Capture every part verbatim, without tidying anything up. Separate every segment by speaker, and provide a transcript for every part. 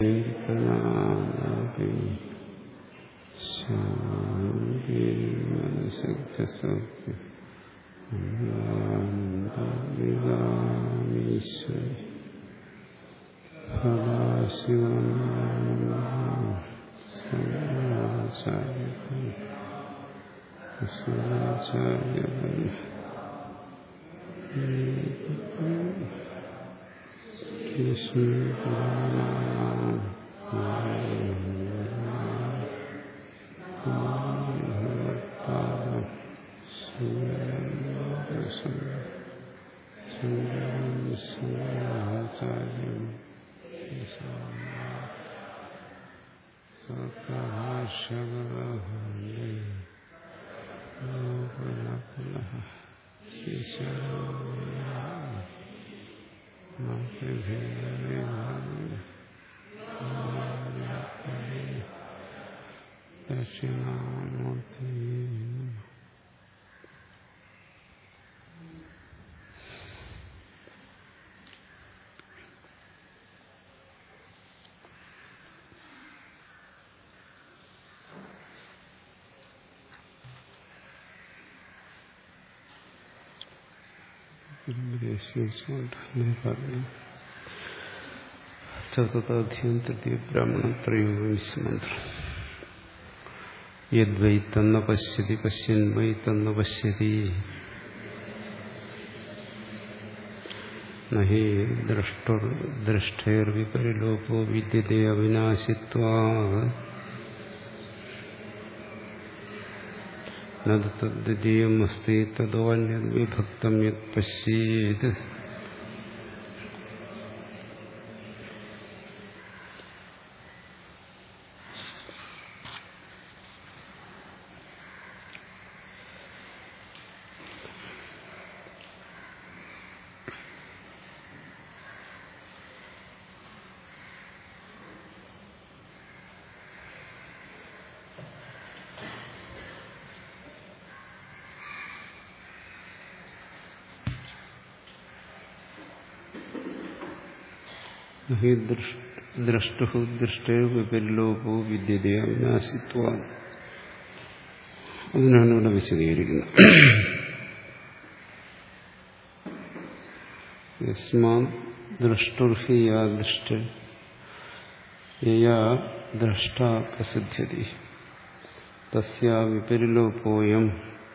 Speaker 1: ചതുർത്ഥാധ്യായം തൃതീയ ബ്രാഹ്മണം ത്രയോവിംശ മന്ത്രം. യദ്വൈ തന്ന പശ്യതി പശ്യൻ വൈ തന്ന പശ്യതി നഹി ദ്രഷ്ടുർ ദൃഷ്ടൈർവിപരിലോപോ വിദ്യതേ അവിനാശിത്വാത് നദ്ദ്വിതീയം അസ്തി തദോന്യത് വിഭക്തം യത് പശ്യേത്. ദ്രഷ്ടു ദൃഷ്ടേ വിപരിലോപോ വിദ്യതേ അവിനാശിത്വാ. അതിനാണ് ഇവിടെ വിശദീകരിക്കുന്നത്. യസ്മാത് ദ്രഷ്ടുർഹി യാ ദൃഷ്ട യയാ ദ്രഷ്ട പ്രസിദ്ധ്യതി തസ്യാ വിപരിലോപോയം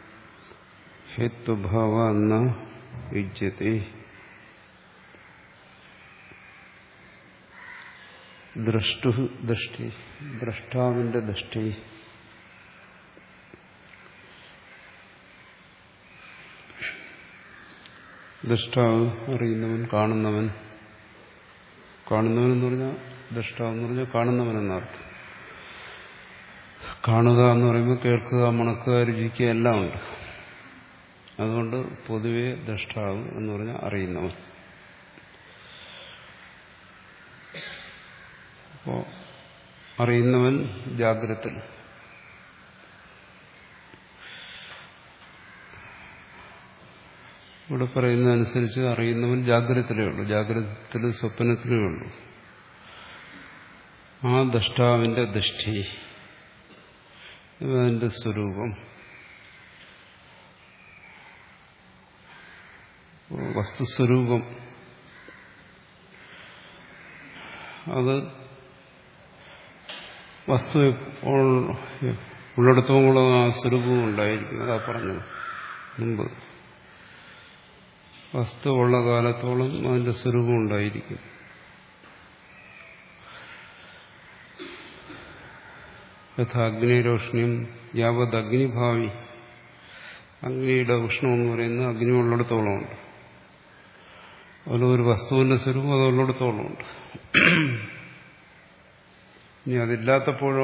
Speaker 1: ഹേത്വഭാവാ ന യുജ്യത്തെ. ദ്രഷ്ടു ദൃഷ്ടി, ദ്രഷ്ടാവിന്റെ ദൃഷ്ടി, ദ്രഷ്ടാവ് അറിയുന്നവൻ, കാണുന്നവൻ. കാണുന്നവൻ എന്ന് പറഞ്ഞാൽ ദ്രഷ്ടാവ് എന്ന് പറഞ്ഞാൽ കാണുന്നവൻ എന്നർത്ഥം. കാണുക എന്ന് പറയുമ്പോൾ കേൾക്കുക, മണക്കുക, രുചിക്കുക എല്ലാം ഉണ്ട്. അതുകൊണ്ട് പൊതുവെ ദ്രഷ്ടാവ് എന്ന് പറഞ്ഞാൽ അറിയുന്നവൻ. അപ്പോൾ അറിയുന്നവൻ ജാഗ്രതത്തിൽ, ഇവിടെ പറയുന്നതനുസരിച്ച് അറിയുന്നവൻ ജാഗ്രതത്തിലേ ഉള്ളൂ, ജാഗ്രതത്തിലും സ്വപ്നത്തിലേ ഉള്ളൂ. ആ ദ്രഷ്ടാവിന്റെ ദൃഷ്ടി, അതിന്റെ സ്വരൂപം, വസ്തുസ്വരൂപം, അത് വസ്തു ഉള്ളിടത്തോളം ആ സ്വരൂപവും ഉണ്ടായിരിക്കും. അതാ പറഞ്ഞത് മുമ്പ്. വസ്തു ഉള്ള കാലത്തോളം അതിന്റെ സ്വരൂപം ഉണ്ടായിരിക്കും. യഥാ അഗ്നിരോഷ്ണിയും യാവത് അഗ്നിഭാവി, അഗ്നിയുടെ ഉഷ്ണം എന്ന് പറയുന്നത് അഗ്നി ഉള്ളിടത്തോളം ഉണ്ട്. അതുപോലെ ഒരു വസ്തുവിന്റെ സ്വരൂപം അത് ഉള്ളിടത്തോളം ഉണ്ട്. ഇനി അതില്ലാത്തപ്പോഴോ,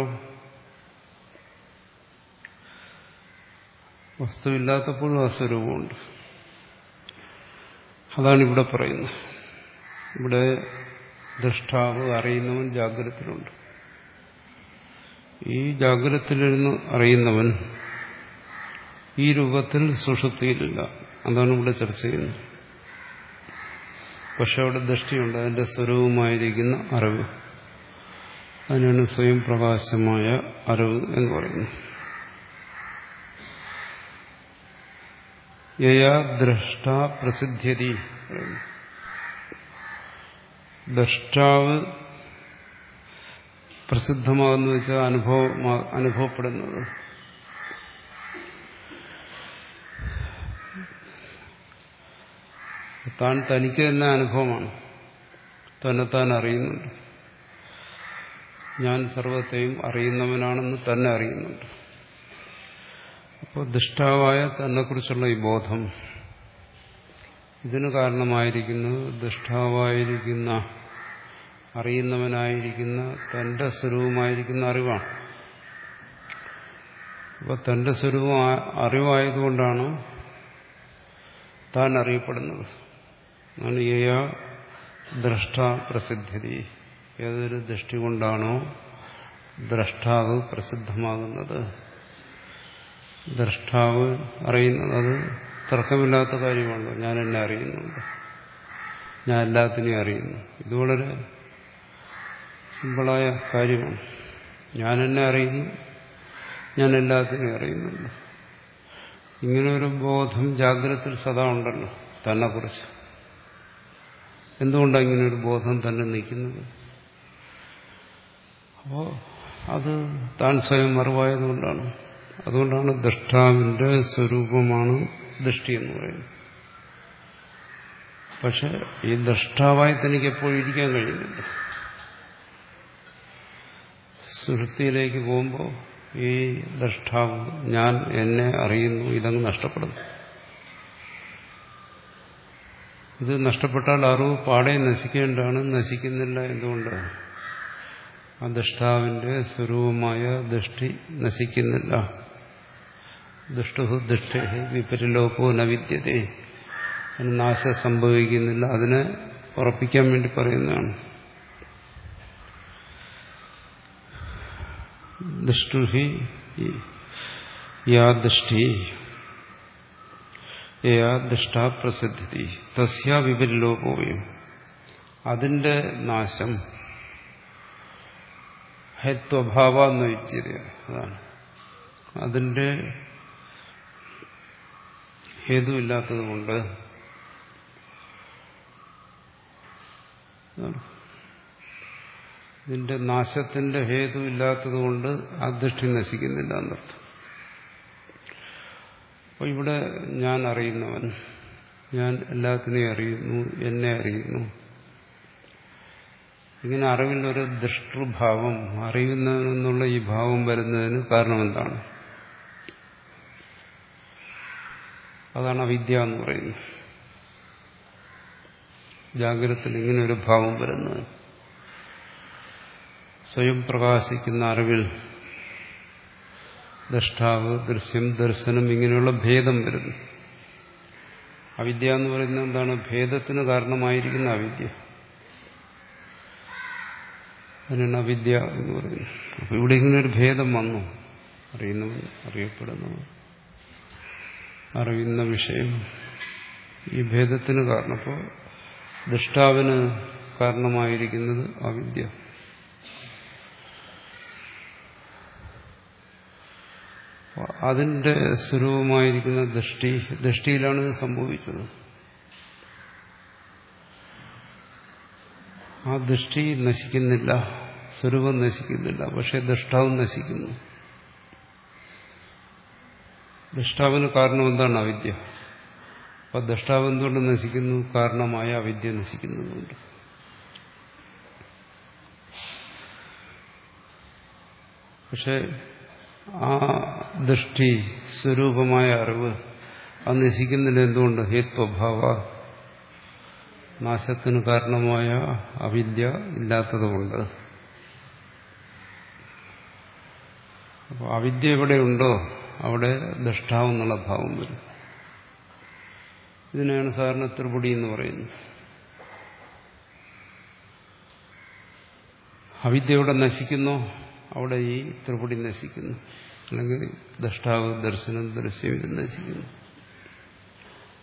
Speaker 1: വസ്തുവില്ലാത്തപ്പോഴും ആ സ്വരൂപമുണ്ട്. അതാണ് ഇവിടെ പറയുന്നത്. ഇവിടെ ദ്രഷ്ടാവ്, അറിയുന്നവൻ ജാഗ്രതത്തിലുണ്ട്. ഈ ജാഗ്രതത്തിലിരുന്ന് അറിയുന്നവൻ ഈ രൂപത്തിൽ സുഷുപ്തിയിലില്ല. അതാണ് ഇവിടെ ചർച്ച ചെയ്യുന്നത്. പക്ഷെ അവിടെ ദൃഷ്ടിയുണ്ട്, അതിന്റെ സ്വരൂപമായിരിക്കുന്ന അറിവ്. അതിനാണ് സ്വയം പ്രകാശമായ അറിവ് എന്ന് പറയുന്നത്. യയാ ദ്രഷ്ട പ്രസിദ്ധ്യതി, ദ്രഷ്ടാവ് പ്രസിദ്ധമാകുന്ന വെച്ചാൽ അനുഭവ അനുഭവപ്പെടുന്നത് താൻ തനിക്ക് തന്നെ അനുഭവമാണ്, തന്നെത്താൻ അറിയുന്നുണ്ട്. ഞാൻ സർവത്തെയും അറിയുന്നവനാണെന്ന് തന്നെ അറിയുന്നുണ്ട്. അപ്പോൾ ദുഷ്ടാവായ തന്നെക്കുറിച്ചുള്ള ഈ ബോധം, ഇതിന് കാരണമായിരിക്കുന്നത് ദുഷ്ടാവായിരിക്കുന്ന അറിയുന്നവനായിരിക്കുന്ന തന്റെ സ്വരൂപമായിരിക്കുന്ന അറിവാണ്. അപ്പോൾ തന്റെ സ്വരൂപം അറിവായതുകൊണ്ടാണ് താൻ അറിയപ്പെടുന്നത്. ആണ് യയാ ദ്രഷ്ട പ്രസിദ്ധി. ഏതൊരു ദൃഷ്ടി കൊണ്ടാണോ ദ്രഷ്ടാവ് പ്രസിദ്ധമാകുന്നത്, ദ്രഷ്ടാവ് അറിയുന്നത്, അത് തർക്കമില്ലാത്ത കാര്യമാണല്ലോ. ഞാൻ എന്നെ അറിയുന്നുണ്ട്, ഞാൻ എല്ലാത്തിനെയും അറിയുന്നു. ഇത് വളരെ സിമ്പിളായ കാര്യമാണ്. ഞാൻ എന്നെ അറിയുന്നു, ഞാൻ എല്ലാത്തിനെയും അറിയുന്നുണ്ട്. ഇങ്ങനൊരു ബോധം ജാഗ്രതയിൽ സദാ ഉണ്ടല്ലോ തന്നെക്കുറിച്ച്. എന്തുകൊണ്ടാണ് ഇങ്ങനൊരു ബോധം തന്നെ നിൽക്കുന്നത്? അപ്പോൾ അത് താൻ സ്വയം അറിവായതുകൊണ്ടാണ്. അതുകൊണ്ടാണ് ദ്രഷ്ടാവിന്റെ സ്വരൂപമാണ് ദൃഷ്ടി എന്ന് പറയുന്നത്. പക്ഷെ ഈ ദ്രഷ്ടാവായി തനിക്ക് എപ്പോഴും ഇരിക്കാൻ കഴിയുന്നില്ല. സുഷുപ്തിയിലേക്ക് പോകുമ്പോൾ ഈ ദ്രഷ്ടാവ്, ഞാൻ എന്നെ അറിയുന്നു, ഇതങ്ങ് നഷ്ടപ്പെടുന്നു. ഇത് നഷ്ടപ്പെട്ടാൽ അറിവ് പാടെ നശിക്കേണ്ടതാണ്, നശിക്കുന്നില്ല. എന്തുകൊണ്ട്? ആ ദ്രഷ്ടാവിന്റെ സ്വരൂപമായ ദൃഷ്ടി നശിക്കുന്നില്ല. ദുഷ്ടു ദുഷ്ടേ വിപരിലോപോ ന വിദ്യതേ, അതിന് നാശം സംഭവിക്കുന്നില്ല. അതിനെ ഉറപ്പിക്കാൻ വേണ്ടി പറയുന്നതാണ്. ദുഷ്ടുഹി യാ ദൃഷ്ടി യാ ദൃഷ്ടാ പ്രസിദ്ധി തസ്യാ വിപരിലോപോയും, അതിന്റെ നാശം ഹേത്വഭാവ എന്ന് വെച്ചത് അതാണ്. അതിന്റെ ഹേതുവില്ലാത്തതുകൊണ്ട്, ഇതിന്റെ നാശത്തിന്റെ ഹേതുവില്ലാത്തതുകൊണ്ട് ആ ദൃഷ്ടി നശിക്കുന്നില്ല എന്നർത്ഥം. അപ്പോൾ ഇവിടെ ഞാൻ അറിയുന്നവൻ, ഞാൻ എല്ലാത്തിനെയും അറിയുന്നു, എന്നെ അറിയുന്നു, ഇങ്ങനെ അറിവിലൊരു ദൃഷ്ടഭാവം, അറിയുന്നവനെന്നുള്ള ഈ ഭാവം വരുന്നതിന് കാരണം എന്താണ്? അതാണ് അവിദ്യ എന്ന് പറയുന്നത്. ജാഗ്രതത്തിൽ ഇങ്ങനെ ഒരു ഭാവം വരുന്നത്, സ്വയം പ്രകാശിക്കുന്ന അറിവിൽ ദ്രഷ്ടാവ്, ദൃശ്യം, ദർശനം, ഇങ്ങനെയുള്ള ഭേദം വരുന്നു. അവിദ്യ എന്ന് പറയുന്നത് എന്താണ്? ഭേദത്തിന് കാരണമായിരിക്കുന്ന അവിദ്യ. അതിനാണ് അവിദ്യ എന്ന് പറയുന്നത്. അപ്പൊ ഇവിടെ ഇങ്ങനെ ഒരു ഭേദം വന്നു. അറിയുന്നവൻ, അറിയപ്പെടുന്നവൻ, അറിയുന്ന വിഷയം, ഈ ഭേദത്തിന് കാരണം. അപ്പോൾ ദൃഷ്ടാവിന് കാരണമായിരിക്കുന്നത് അവിദ്യ. അതിന്റെ സ്വരൂപമായിരിക്കുന്ന ദൃഷ്ടി, ദൃഷ്ടിയിലാണ് ഇത് സംഭവിച്ചത്. ആ ദൃഷ്ടി നശിക്കുന്നില്ല, സ്വരൂപം നശിക്കുന്നില്ല, പക്ഷെ ദൃഷ്ടാവും നശിക്കുന്നു. ദൃഷ്ടാവിന് കാരണം എന്താണ്? അവിദ്യ. അപ്പൊ ദൃഷ്ടാവ് എന്തുകൊണ്ട് നശിക്കുന്നു? കാരണമായ അവിദ്യ നശിക്കുന്നതുകൊണ്ട്. പക്ഷെ ആ ദൃഷ്ടി, സ്വരൂപമായ അറിവ്, അത് നശിക്കുന്നില്ല. എന്തുകൊണ്ട്? ഹേത്വഭാവ, നാശത്തിന് കാരണമായ അവിദ്യ ഇല്ലാത്തതുകൊണ്ട്. അപ്പോൾ അവിദ്യ എവിടെയുണ്ടോ അവിടെ ദൃഷ്ടാവെന്നുള്ള ഭാവം വരും. ഇതിനെയാണ് സാധാരണ ത്രിപുടി എന്ന് പറയുന്നത്. അവിദ്യ എവിടെ നശിക്കുന്നോ അവിടെ ഈ ത്രിപുടി നശിക്കുന്നു. അല്ലെങ്കിൽ ദൃഷ്ടാവ്, ദർശനം, ദൃശ്യം, ഇത് നശിക്കുന്നു.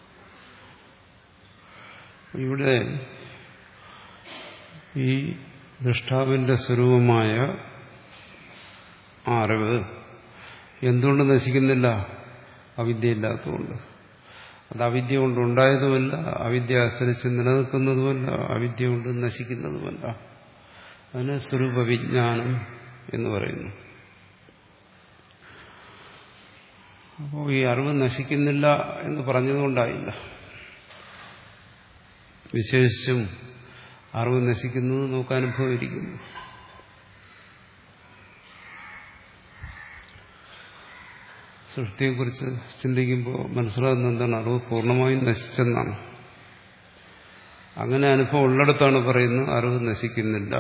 Speaker 1: ഇവിടെ ഈ ദൃഷ്ടാവിന്റെ സ്വരൂപമായ അറിവ് എന്തുകൊണ്ട് നശിക്കുന്നില്ല? അവിദ്യയില്ലാത്തതുകൊണ്ട്. അത് അവിദ്യ കൊണ്ടുണ്ടായതുമല്ല, അവിദ്യ ആശ്രയിച്ച് നിലനിൽക്കുന്നതുമല്ല, അവിദ്യ കൊണ്ട് നശിക്കുന്നതുമല്ല. അതിന് സ്വരൂപവിജ്ഞാനം എന്ന് പറയുന്നു. അപ്പോൾ ഈ അറിവ് നശിക്കുന്നില്ല എന്ന് പറഞ്ഞതുകൊണ്ടായില്ല. വിശേഷിച്ചും അറിവ് നശിക്കുന്നത് നമുക്ക് അനുഭവം ഇരിക്കുന്നു. സൃഷ്ടിയെക്കുറിച്ച് ചിന്തിക്കുമ്പോൾ മനസ്സിലാകുന്ന എന്താണ്? അറിവ് പൂർണ്ണമായും നശിച്ചെന്നാണ്. അങ്ങനെ അനുഭവം ഉള്ളിടത്താണ് പറയുന്നത് അറിവ് നശിക്കുന്നില്ല.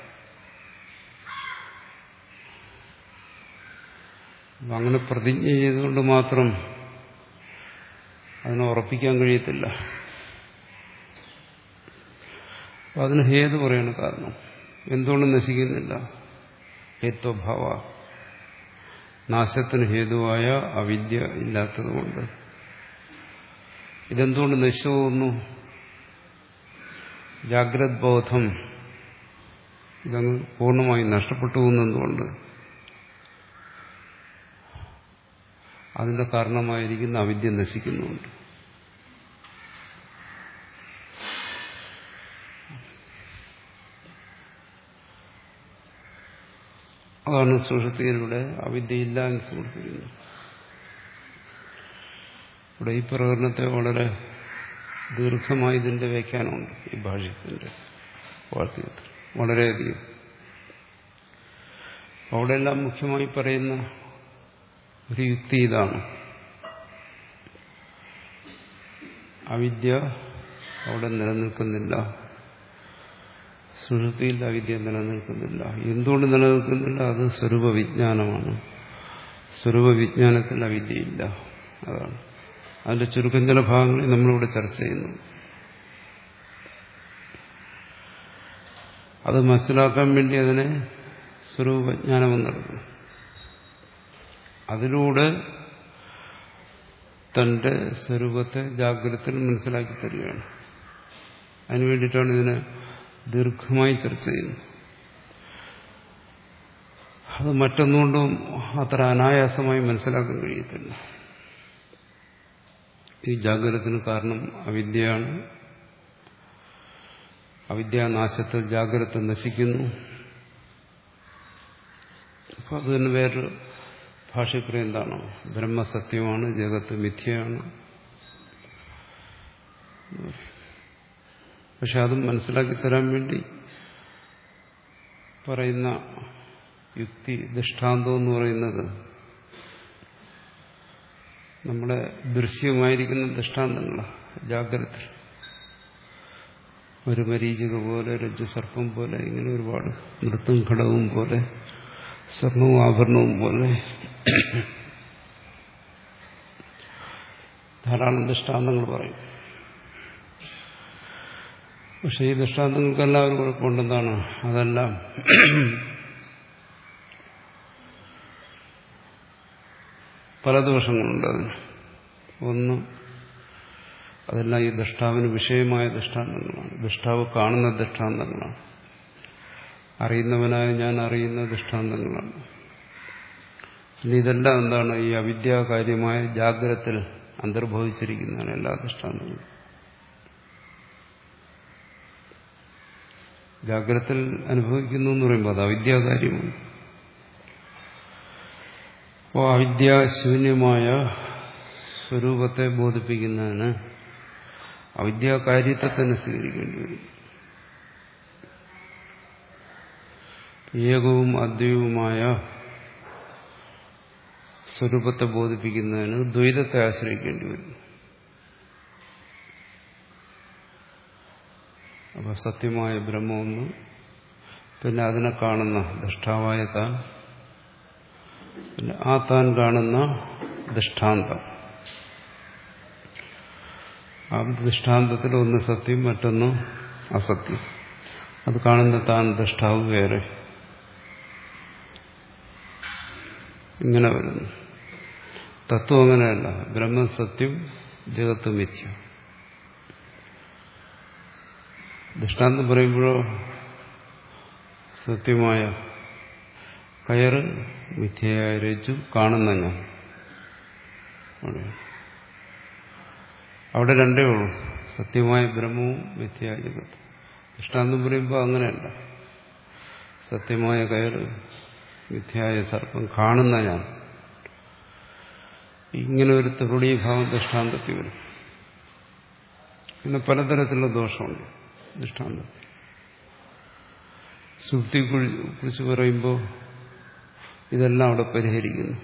Speaker 1: അങ്ങനെ പ്രതിജ്ഞ ചെയ്തുകൊണ്ട് മാത്രം അതിനെ ഉറപ്പിക്കാൻ കഴിയത്തില്ല. അതിന് ഹേതു പറയാണ് കാരണം. എന്തുകൊണ്ട് നശിക്കുന്നില്ല? ഹേത്വഭാവ, നാശത്തിന് ഹേതുവായ അവിദ്യ ഇല്ലാത്തതുകൊണ്ട്. ഇതെന്തുകൊണ്ട് നശിച്ചു പോകുന്നു? ജാഗ്രത് ബോധം ഇതങ്ങ് പൂർണ്ണമായി നഷ്ടപ്പെട്ടു പോകുന്നതുകൊണ്ട്. അതിന്റെ കാരണമായിരിക്കുന്ന അവിദ്യ നശിക്കുന്നുണ്ട്. അതാണ് സുഷുപ്തിയിലൂടെ അവിദ്യയില്ല എന്ന് സമർപ്പിക്കുന്നത്. ഇവിടെ ഈ പ്രകടനത്തെ വളരെ ദീർഘമായി ഇതിന്റെ വ്യാഖ്യാനമുണ്ട്. ഈ ഭാഷ്യത്തിന്റെ വാർത്തകത്തിൽ വളരെയധികം. അവിടെയെല്ലാം മുഖ്യമായി പറയുന്ന ഒരു യുക്തി ഇതാണ്. അവിദ്യ അവിടെ നിലനിൽക്കുന്നില്ല. സുഷുപ്തിയിൽ അവിദ്യ നിലനിൽക്കുന്നില്ല. എന്തുകൊണ്ട് നിലനിൽക്കുന്നില്ല? അത് സ്വരൂപവിജ്ഞാനമാണ്. സ്വരൂപവിജ്ഞാനത്തിൽ അവിദ്യയില്ല. അതാണ് അതിന്റെ ചുരുക്കം ചില ഭാഗങ്ങളിൽ നമ്മളിവിടെ ചർച്ച ചെയ്യുന്നു. അത് മനസ്സിലാക്കാൻ വേണ്ടി അതിനെ സ്വരൂപജ്ഞാനമെന്ന് നടക്കണം. അതിലൂടെ തന്റെ സ്വരൂപത്തെ ജാഗ്രതയിൽ മനസ്സിലാക്കി തരികയാണ്. അതിനു വേണ്ടിയിട്ടാണ് ഇതിനെ ദീർഘമായി ചർച്ച ചെയ്യുന്നത്. അത് മറ്റൊന്നുകൊണ്ടും അത്ര അനായാസമായി മനസ്സിലാക്കാൻ കഴിയത്തില്ല. ഈ ജാഗ്രതത്തിന് കാരണം അവിദ്യയാണ്. അവിദ്യാനാശത്തിൽ ജാഗ്രത നശിക്കുന്നു. അപ്പോൾ അത് തന്നെ വേറൊരു ഭാഷ്യപ്രയം എന്താണോ? ബ്രഹ്മസത്യമാണ്, ജഗത്ത് മിഥ്യയാണ്. പക്ഷെ അതും മനസ്സിലാക്കി തരാൻ വേണ്ടി പറയുന്ന യുക്തി ദൃഷ്ടാന്തം എന്ന് പറയുന്നത് നമ്മുടെ ദൃശ്യമായിരിക്കുന്ന ദൃഷ്ടാന്തങ്ങളാണ്. ജാഗ്രത ഒരു മരീചിക പോലെ, രജ്ജുസർപ്പം പോലെ, ഇങ്ങനെ ഒരുപാട് നൃത്തും ഘടകവും പോലെ, സ്വർണവും ആഭരണവും പോലെ ധാരാളം ദൃഷ്ടാന്തങ്ങൾ പറയും. പക്ഷെ ഈ ദൃഷ്ടാന്തങ്ങൾക്കെല്ലാവരും കുഴപ്പമുണ്ടെന്താണ്? അതെല്ലാം പല ദോഷങ്ങളുണ്ട് അതിന്. ഒന്ന്, അതെല്ലാം ഈ ദൃഷ്ടാവിന് വിഷയമായ ദൃഷ്ടാന്തങ്ങളാണ്. ദൃഷ്ടാവ് കാണുന്ന ദൃഷ്ടാന്തങ്ങളാണ്. അറിയുന്നവനായ ഞാൻ അറിയുന്ന ദൃഷ്ടാന്തങ്ങളാണ്. പിന്നെ ഇതെല്ലാം എന്താണ്? ഈ അവിദ്യാകാര്യമായ ജാഗ്രതയിൽ അന്തർഭവിച്ചിരിക്കുന്നതാണ് എല്ലാ ദൃഷ്ടാന്തങ്ങളും. ജാഗ്രതയിൽ അനുഭവിക്കുന്നു എന്ന് പറയുമ്പോൾ അത് അവിദ്യാകാര്യമാണ്. അപ്പോൾ അവിദ്യാശൂന്യമായ സ്വരൂപത്തെ ബോധിപ്പിക്കുന്നതിന് അവിദ്യാകാര്യത്തെ തന്നെ സ്വീകരിക്കേണ്ടി വരും. ഏകവും അദ്വൈതവുമായ സ്വരൂപത്തെ ബോധിപ്പിക്കുന്നതിന് ദ്വൈതത്തെ ആശ്രയിക്കേണ്ടി വരും. അപ്പൊ സത്യമായ ബ്രഹ്മമൊന്ന്, പിന്നെ അതിനെ കാണുന്ന ദൃഷ്ടാവായ താൻ, പിന്നെ ആ താൻ കാണുന്ന ദൃഷ്ടാന്തം. ആ ദൃഷ്ടാന്തത്തിൽ ഒന്ന് സത്യം, മറ്റൊന്ന് അസത്യം. അത് കാണുന്ന താൻ ദൃഷ്ടാവ് വേറെ. ഇങ്ങനെ വരുന്നു. തത്വം അങ്ങനെയല്ല. ബ്രഹ്മം സത്യം, ജഗത്ത് മിഥ്യ. ദൃഷ്ടാന്തം പറയുമ്പോഴോ സത്യമായ കയറ്, മിഥ്യയായ രജ്ജു, കാണുന്ന ഞാൻ. അവിടെ രണ്ടേ ഉള്ളൂ, സത്യമായ ബ്രഹ്മവും മിഥ്യയായ ജഗത്തും. ദൃഷ്ടാന്തം പറയുമ്പോൾ അങ്ങനെയല്ല. സത്യമായ കയറ്, മിഥ്യയായ സർപ്പം, കാണുന്ന ഞാൻ. ഇങ്ങനെ ഒരു ത്രിപുടീഭാവം ദൃഷ്ടാന്തത്തിൽ വരും. പിന്നെ പലതരത്തിലുള്ള ദോഷമുണ്ട് ദൃഷ്ടാന്തത്തിൽ. സുഷുപ്തിയെ കുറിച്ച് പറയുമ്പോൾ ഇതെല്ലാം അവിടെ പരിഹരിക്കുന്നു.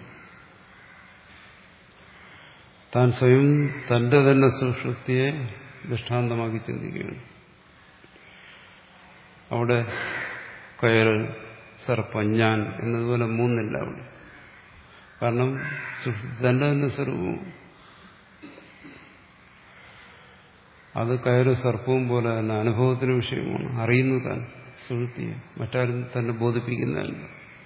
Speaker 1: താൻ സ്വയം തന്റെ തന്നെ സുഷുപ്തിയെ ദൃഷ്ടാന്തമാക്കി ചിന്തിക്കുകയാണ്. അവിടെ കയറ്, സർപ്പം, ഞാൻ എന്നതുപോലെ മൂന്നില്ല അവിടെ. കാരണം തന്റെ തന്നെ സ്വരൂപവും അത് കയറ് സർപ്പവും പോലെ തന്നെ അനുഭവത്തിന് വിഷയമാണ്. അറിയുന്നു താൻ സുഷുപ്തിയെ, മറ്റാരും തന്നെ ബോധിപ്പിക്കുന്നതല്ല.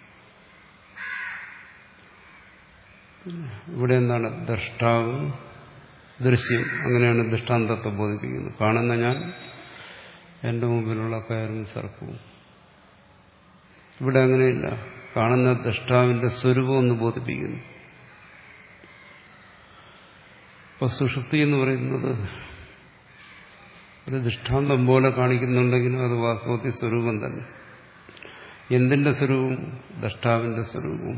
Speaker 1: ഇവിടെ എന്താണ്? ദ്രഷ്ടാവ്, ദൃശ്യം, അങ്ങനെയാണ് ദൃഷ്ടാന്തത്തെ ബോധിപ്പിക്കുന്നത്. കാണുന്ന ഞാൻ, എന്റെ മുമ്പിലുള്ള കയറും സർപ്പവും. ഇവിടെ അങ്ങനെയില്ല. കാണുന്ന ദ്രഷ്ടാവിന്റെ സ്വരൂപം ഒന്ന് ബോധിപ്പിക്കുന്നു. ഇപ്പൊ സുഷുപ്തി എന്ന് പറയുന്നത് ഒരു ദൃഷ്ടാന്തം പോലെ കാണിക്കുന്നുണ്ടെങ്കിലും അത് വാസ്തവത്തിൽ സ്വരൂപം തന്നെ. എന്തിന്റെ സ്വരൂപം? ദ്രഷ്ടാവിന്റെ സ്വരൂപം.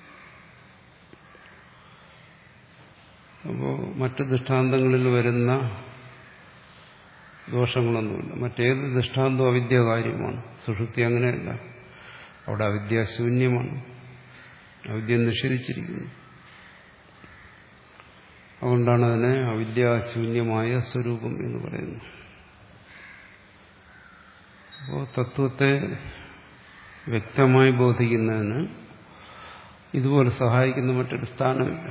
Speaker 1: അപ്പോൾ മറ്റ് ദൃഷ്ടാന്തങ്ങളിൽ വരുന്ന ദോഷങ്ങളൊന്നുമില്ല. മറ്റേത് ദൃഷ്ടാന്തവും അവിദ്യാകാര്യമാണ്. സുഷുപ്തി അങ്ങനെയല്ല. അവിടെ അവിദ്യാശൂന്യമാണ്. അവിദ്യ നിഷേധിച്ചിരിക്കുന്നു. അതുകൊണ്ടാണ് അതിനെ അവിദ്യാശൂന്യമായ സ്വരൂപം എന്ന് പറയുന്നത്. അപ്പോൾ തത്വത്തെ വ്യക്തമായി ബോധിക്കുന്നതിന് ഇതുപോലെ സഹായിക്കുന്ന മറ്റൊരു സ്ഥാനമില്ല.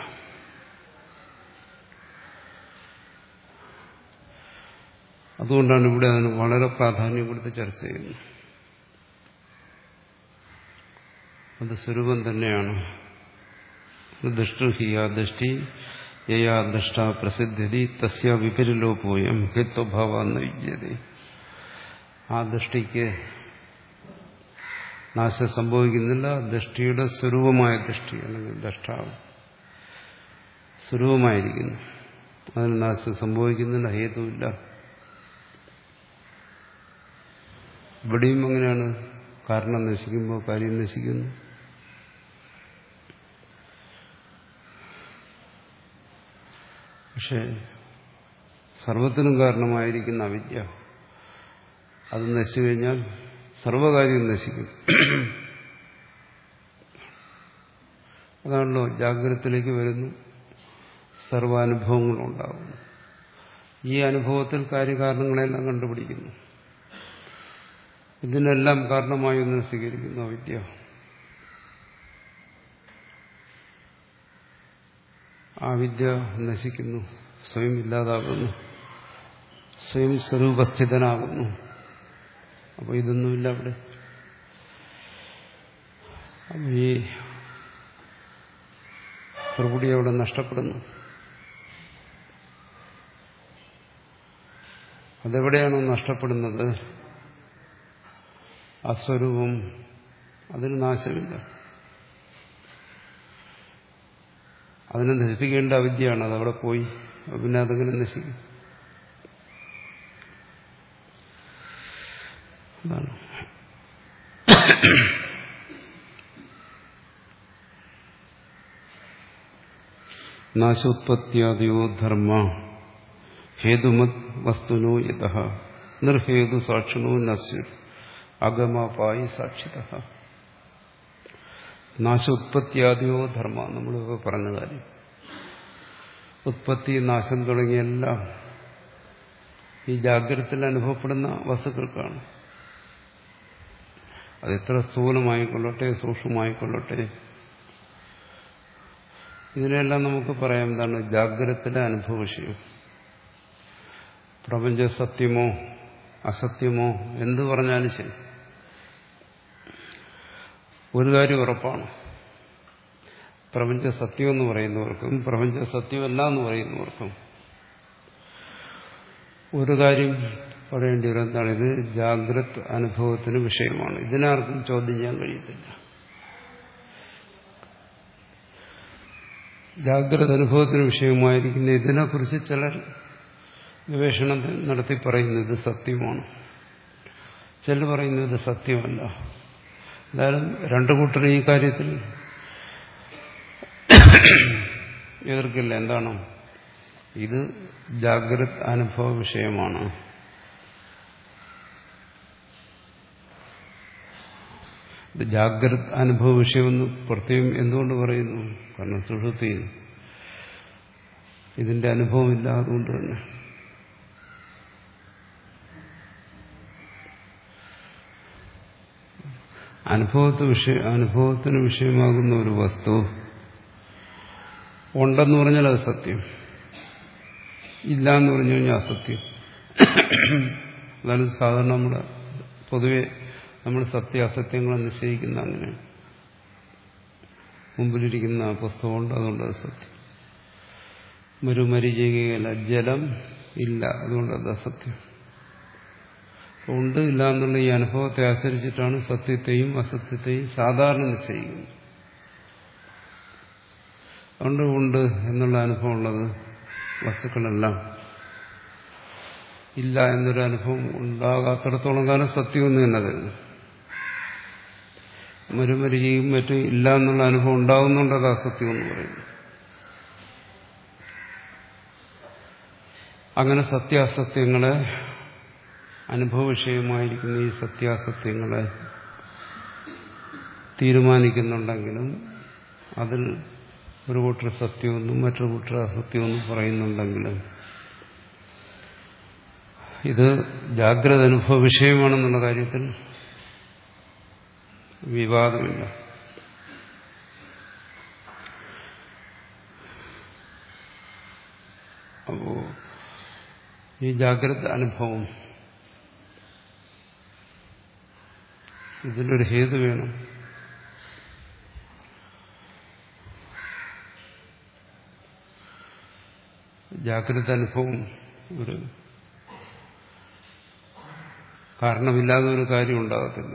Speaker 1: അതുകൊണ്ടാണ് ഇവിടെ അതിന് വളരെ പ്രാധാന്യം കൊടുത്ത് ചർച്ച ചെയ്യുന്നത്. അത് സ്വരൂപം തന്നെയാണ്. ദൃഷ്ടി ആ ദൃഷ്ടി യയാ ദൃഷ്ട പ്രസിദ്ധി തസ്യ വിപരിലോപോയം ഹേത്വഭാവന്ന വിദ്യതേ. ആ ദൃഷ്ടിക്ക് നാശം സംഭവിക്കുന്നില്ല. ദൃഷ്ടിയുടെ സ്വരൂപമായ ദൃഷ്ടി അല്ലെങ്കിൽ ദൃഷ്ടാവ് സ്വരൂപമായിരിക്കുന്നു. അതിന് നാശം സംഭവിക്കുന്നില്ല, ഹേതുവില്ല. ഇവിടെയും അങ്ങനെയാണ്. കാരണം നശിക്കുമ്പോൾ കാര്യം നശിക്കുന്നു. പക്ഷെ സർവത്തിനും കാരണമായിരിക്കുന്ന അവിദ്യ അത് നശിച്ചു കഴിഞ്ഞാൽ സർവകാര്യം നശിക്കും. അതാണല്ലോ ജാഗ്രതത്തിലേക്ക് വരുന്നു, സർവാനുഭവങ്ങളും ഉണ്ടാകുന്നു. ഈ അനുഭവത്തിൽ കാര്യകാരണങ്ങളെല്ലാം കണ്ടുപിടിക്കുന്നു. ഇതിനെല്ലാം കാരണമായി ഒന്ന് സ്വീകരിക്കുന്നു അവിദ്യ. ആ വിദ്യ നശിക്കുന്നു, സ്വയം ഇല്ലാതാകുന്നു, സ്വയം സ്വരൂപസ്ഥിതനാകുന്നു. അപ്പോൾ ഇതൊന്നുമില്ല അവിടെ. ഈ പ്രകൃതി അവിടെ നഷ്ടപ്പെടുന്നു. അതെവിടെയാണോ നഷ്ടപ്പെടുന്നത്? അസ്വരൂപം, അതിന് നാശമില്ല. അതിനെ നശിപ്പിക്കേണ്ട അവിദ്യയാണ്. അതവിടെ പോയി, പിന്നെ അതെങ്ങനെ നശിക്കും? അതാണ്. നാശോത്പത്തിയാദിയോ ധർമ്മ ഹേതുമത് വസ്തുനോ യതഃ നിർഹേതു സാക്ഷിണോ നസ്യ അഗമപായി സാക്ഷിത. നാശോത്പത്തിയാദിയോ ധർമ്മ, നമ്മളിപ്പോ പറഞ്ഞ കാര്യം. ഉത്പത്തി, നാശം തുടങ്ങിയെല്ലാം ഈ ജാഗ്രതയിൽ അനുഭവപ്പെടുന്ന വസ്തുക്കൾക്കാണ്. അതെത്ര സ്ഥൂലമായിക്കൊള്ളട്ടെ സൂക്ഷ്മമായിക്കൊള്ളട്ടെ, ഇതിനെല്ലാം നമുക്ക് പറയാം എന്താണ് ജാഗ്രതത്തിലെ അനുഭവ വിഷയം. പ്രപഞ്ച സത്യമോ അസത്യമോ എന്ത് പറഞ്ഞാലും ശരി, ഒരു കാര്യം ഉറപ്പാണ്. പ്രപഞ്ച സത്യം എന്ന് പറയുന്നവർക്കും പ്രപഞ്ച സത്യമല്ല എന്ന് പറയുന്നവർക്കും ഒരു കാര്യം പറയേണ്ടി വരും എന്താണ് ഇത് ജാഗ്രത് അനുഭവത്തിന് വിഷയമാണ്. ഇതിനാർക്കും ചോദ്യം ചെയ്യാൻ കഴിയത്തില്ല. ജാഗ്രത അനുഭവത്തിന് വിഷയമായിരിക്കുന്ന ഇതിനെക്കുറിച്ച് ചിലർ ഗവേഷണം നടത്തി പറയുന്നത് ഇത് സത്യമാണ്, ചിലർ പറയുന്നത് ഇത് സത്യമല്ല. എന്തായാലും രണ്ടു കൂട്ടരും ഈ കാര്യത്തിൽ എതിർക്കില്ല. എന്താണ് ഇത് ജാഗ്രത് അനുഭവ വിഷയമാണ്. ഇത് ജാഗ്രത് അനുഭവ വിഷയമെന്ന് പ്രത്യേകം എന്തുകൊണ്ട് പറയുന്നു? കാരണം സുഷുപ്തിയിൽ ഇതിന്റെ അനുഭവമില്ല. അതുകൊണ്ട് തന്നെ അനുഭവത്തിന് വിഷയ അനുഭവത്തിന് വിഷയമാകുന്ന ഒരു വസ്തു ഉണ്ടെന്ന് പറഞ്ഞാൽ അത് സത്യം, ഇല്ല എന്ന് പറഞ്ഞു കഴിഞ്ഞാൽ അസത്യം. അതാണ് സാധാരണ നമ്മുടെ പൊതുവെ നമ്മൾ സത്യാസത്യങ്ങളെ നിശ്ചയിക്കുന്ന അങ്ങനെ. മുമ്പിലിരിക്കുന്ന പുസ്തകമുണ്ട്, അതുകൊണ്ട് അത് സത്യം. മരുമരിചികയില്ല, ജലം ഇല്ല, അതുകൊണ്ട് അത് അസത്യം. ഉണ്ട് ഇല്ല എന്നുള്ള ഈ അനുഭവത്തെ ആശ്രയിച്ചിട്ടാണ് സത്യത്തെയും അസത്യത്തെയും സാധാരണ നിശ്ചയിക്കുന്നത്. അതുകൊണ്ട് ഉണ്ട് എന്നുള്ള അനുഭവമുള്ളത് വസ്തുക്കളെല്ലാം ഇല്ല എന്നൊരു അനുഭവം ഉണ്ടാകാത്തിടത്തോളം കാലം സത്യമെന്ന് തന്നെ കരുതുന്നു. മരുമരിചയും മറ്റും ഇല്ല എന്നുള്ള അനുഭവം ഉണ്ടാകുന്നുണ്ട്, അത് അസത്യം എന്ന് പറയുന്നു. അങ്ങനെ സത്യാസത്യങ്ങളെ അനുഭവ വിഷയമായിരിക്കുന്ന ഈ സത്യാസത്യങ്ങളെ തീരുമാനിക്കുന്നുണ്ടെങ്കിലും അതിൽ ഒരു കൂട്ടർ സത്യമെന്നും മറ്റൊരു കൂട്ടർ അസത്യമെന്നും പറയുന്നുണ്ടെങ്കിലും ഇത് ജാഗ്രത അനുഭവ വിഷയമാണെന്നുള്ള കാര്യത്തിൽ വിവാദമില്ല. അപ്പോ ഈ ജാഗ്രത അനുഭവം ഇതിലൊരു ഹേതു വേണം. ജാഗ്രത അനുഭവം ഒരു കാരണമില്ലാതെ ഒരു കാര്യം ഉണ്ടാകത്തില്ല.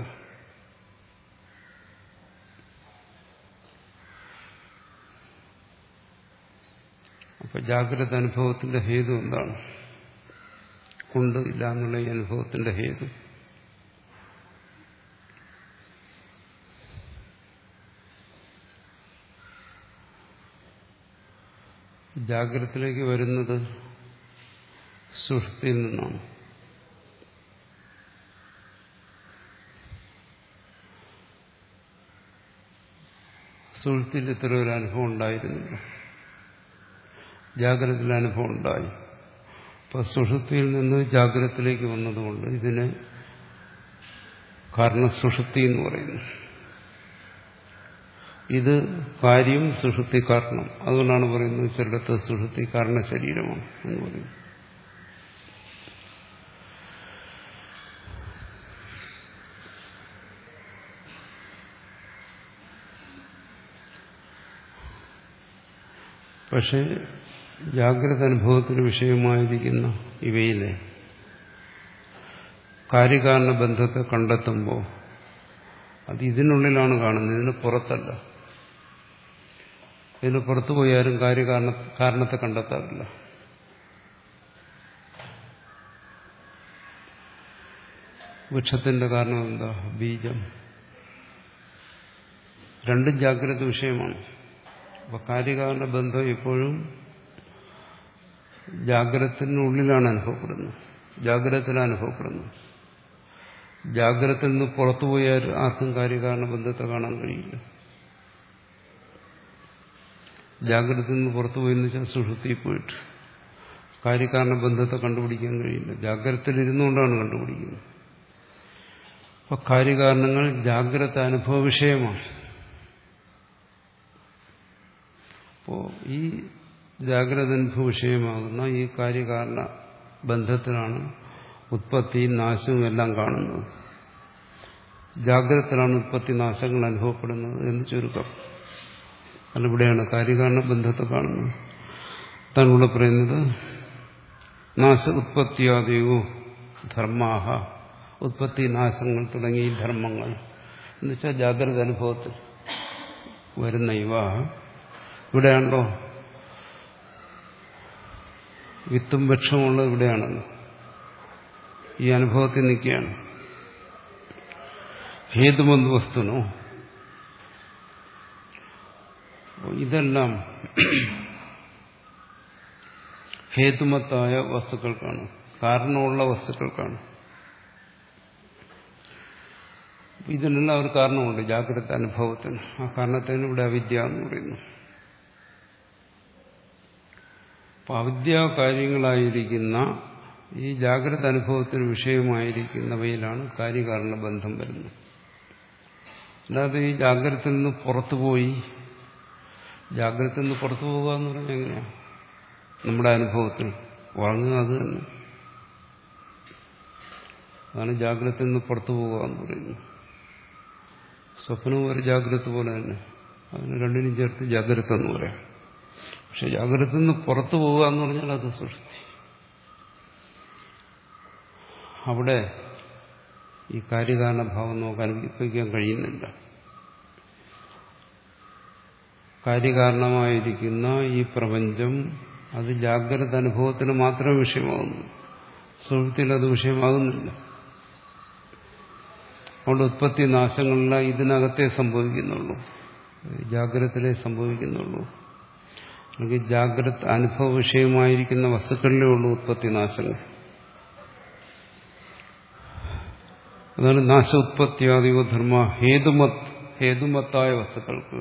Speaker 1: അപ്പൊ ജാഗ്രത അനുഭവത്തിന്റെ ഹേതു എന്താണ്? ഉണ്ട് ഇല്ല എന്നുള്ള ഈ അനുഭവത്തിന്റെ ഹേതു ജാഗ്രതത്തിലേക്ക് വരുന്നത് സുഷുപ്തിയിൽ നിന്നാണ്. സുഷുപ്തിയിൽ ഇത്ര ഒരു അനുഭവം ഉണ്ടായിരുന്നില്ല, ജാഗ്രതത്തിലെ അനുഭവം ഉണ്ടായി. അപ്പൊ സുഷുപ്തിയിൽ നിന്ന് ജാഗ്രതത്തിലേക്ക് വന്നതുകൊണ്ട് ഇതിനെ കാരണം സുഷുപ്തി എന്ന് പറയുന്നു. ഇത് കാര്യം സുഷുപ്തി കാരണം. അതുകൊണ്ടാണ് പറയുന്നത് ചിലടത്ത് സുഷുപ്തി കാരണ ശരീരമാണ് എന്ന് പറയുന്നു. പക്ഷേ ജാഗ്രത അനുഭവത്തിന് വിഷയമായിരിക്കുന്ന ഇവയിലെ കാര്യകാരണ ബന്ധത്തെ കണ്ടെത്തുമ്പോൾ അത് ഇതിനുള്ളിലാണ് കാണുന്നത്, ഇതിന് പുറത്തല്ല. ഇതിന് പുറത്തു പോയാലും കാര്യകാരണ കാരണത്തെ കണ്ടെത്താറില്ല. വൃക്ഷത്തിന്റെ കാരണം എന്താ? ബീജം. രണ്ടും ജാഗ്രത വിഷയമാണ്. അപ്പൊ കാര്യകാരണ ബന്ധം എപ്പോഴും ജാഗ്രതത്തിനുള്ളിലാണ് അനുഭവപ്പെടുന്നത്, ജാഗ്രതത്തിൽ അനുഭവപ്പെടുന്നത്. ജാഗ്രതത്തിൽ നിന്ന് പുറത്തുപോയാൽ ആർക്കും കാര്യകാരണ ബന്ധത്തെ കാണാൻ കഴിയില്ല. ജാഗ്രതത്തിൽ നിന്ന് പുറത്തുപോയെന്ന് വെച്ചാൽ സുഷുപ്തിയിൽ പോയിട്ട് കാര്യകാരണ ബന്ധത്തെ കണ്ടുപിടിക്കാൻ കഴിയില്ല. ജാഗ്രതത്തിൽ ഇരുന്നുകൊണ്ടാണ് കണ്ടുപിടിക്കുന്നത്. അപ്പൊ കാര്യകാരണങ്ങൾ ജാഗ്രത അനുഭവ വിഷയമാണ്. അപ്പോ ഈ ജാഗ്രത അനുഭവ വിഷയമാകുന്ന ഈ കാര്യകാരണ ബന്ധത്തിലാണ് ഉത്പത്തിയും നാശവും എല്ലാം കാണുന്നത്. ജാഗ്രതത്തിലാണ് ഉത്പത്തി നാശങ്ങൾ അനുഭവപ്പെടുന്നത് എന്ന് ചുരുക്കം. അതിവിടെയാണ് കാര്യകാരണ ബന്ധത്തെ കാണുന്നത്. അതാണ് ഇവിടെ പറയുന്നത് നാശ ഉത്പത്തിയാദേവോ ധർമാഹ ഉത്പത്തി നാശങ്ങൾ തുടങ്ങിയ ധർമ്മങ്ങൾ എന്നുവെച്ചാൽ ജാഗ്രത അനുഭവത്തിൽ വരുന്ന ഇവ ഇവിടെയാണല്ലോ വിത്തും വൃക്ഷമുള്ളത് ഇവിടെയാണല്ലോ, ഈ അനുഭവത്തിൽ നിൽക്കുകയാണ്. ഹേതുമന്ത് വസ്തുനോ ഇതെല്ലാം ഹേതുമത്തായ വസ്തുക്കൾക്കാണ്, കാരണമുള്ള വസ്തുക്കൾക്കാണ്. ഇതിനെല്ലാം ഒരു കാരണമുണ്ട് ജാഗ്രത അനുഭവത്തിന്. ആ കാരണത്തിന് ഇവിടെ അവിദ്യ എന്ന് പറയുന്നു. അപ്പൊ അവിദ്യാ കാര്യങ്ങളായിരിക്കുന്ന ഈ ജാഗ്രത അനുഭവത്തിന് വിഷയമായിരിക്കുന്നവയിലാണ് കാര്യകാരണ ബന്ധം വരുന്നത്. അല്ലാതെ ഈ ജാഗ്രതയിൽ നിന്ന് പുറത്തുപോയി ജാഗ്രതയിൽ നിന്ന് പുറത്തു പോകുക എന്ന് പറഞ്ഞാൽ എങ്ങനെയാണ്? നമ്മുടെ അനുഭവത്തിൽ ഉറങ്ങുക, അത് തന്നെ. അതാണ് ജാഗ്രതയിൽ നിന്ന് പുറത്തു പോകുക എന്ന് പറയുന്നത്. സ്വപ്നവും ഒരു ജാഗ്രത പോലെ തന്നെ, അതിന് രണ്ടിനും ചേർത്ത് ജാഗ്രത എന്ന് പറയാം. പക്ഷെ ജാഗ്രതയിൽ നിന്ന് പുറത്തു പോവുക എന്ന് പറഞ്ഞാൽ അത് സുഷുപ്തി. അവിടെ ഈ കാര്യകാരണഭാവം നമുക്ക് അനുഭവിക്കാൻ കഴിയുന്നില്ല. കാര്യകാരണമായിരിക്കുന്ന ഈ പ്രപഞ്ചം അത് ജാഗ്രത അനുഭവത്തിന് മാത്രമേ വിഷയമാകുന്നു, സുഷുപ്തിയിൽ അത് വിഷയമാകുന്നില്ല. അതുകൊണ്ട് ഉത്പത്തി നാശങ്ങളെല്ലാം ഇതിനകത്തേ സംഭവിക്കുന്നുള്ളൂ, ജാഗ്രതയിലേ സംഭവിക്കുന്നുള്ളൂ. അല്ലെങ്കിൽ ജാഗ്രത അനുഭവ വിഷയമായിരിക്കുന്ന വസ്തുക്കളിലേ ഉള്ളൂ ഉത്പത്തി നാശങ്ങൾ. അതാണ് നാശ ഉത്പത്തിയാദിയോ ധർമ്മ ഹേതുമത് ഹേതുമത്തായ വസ്തുക്കൾക്ക്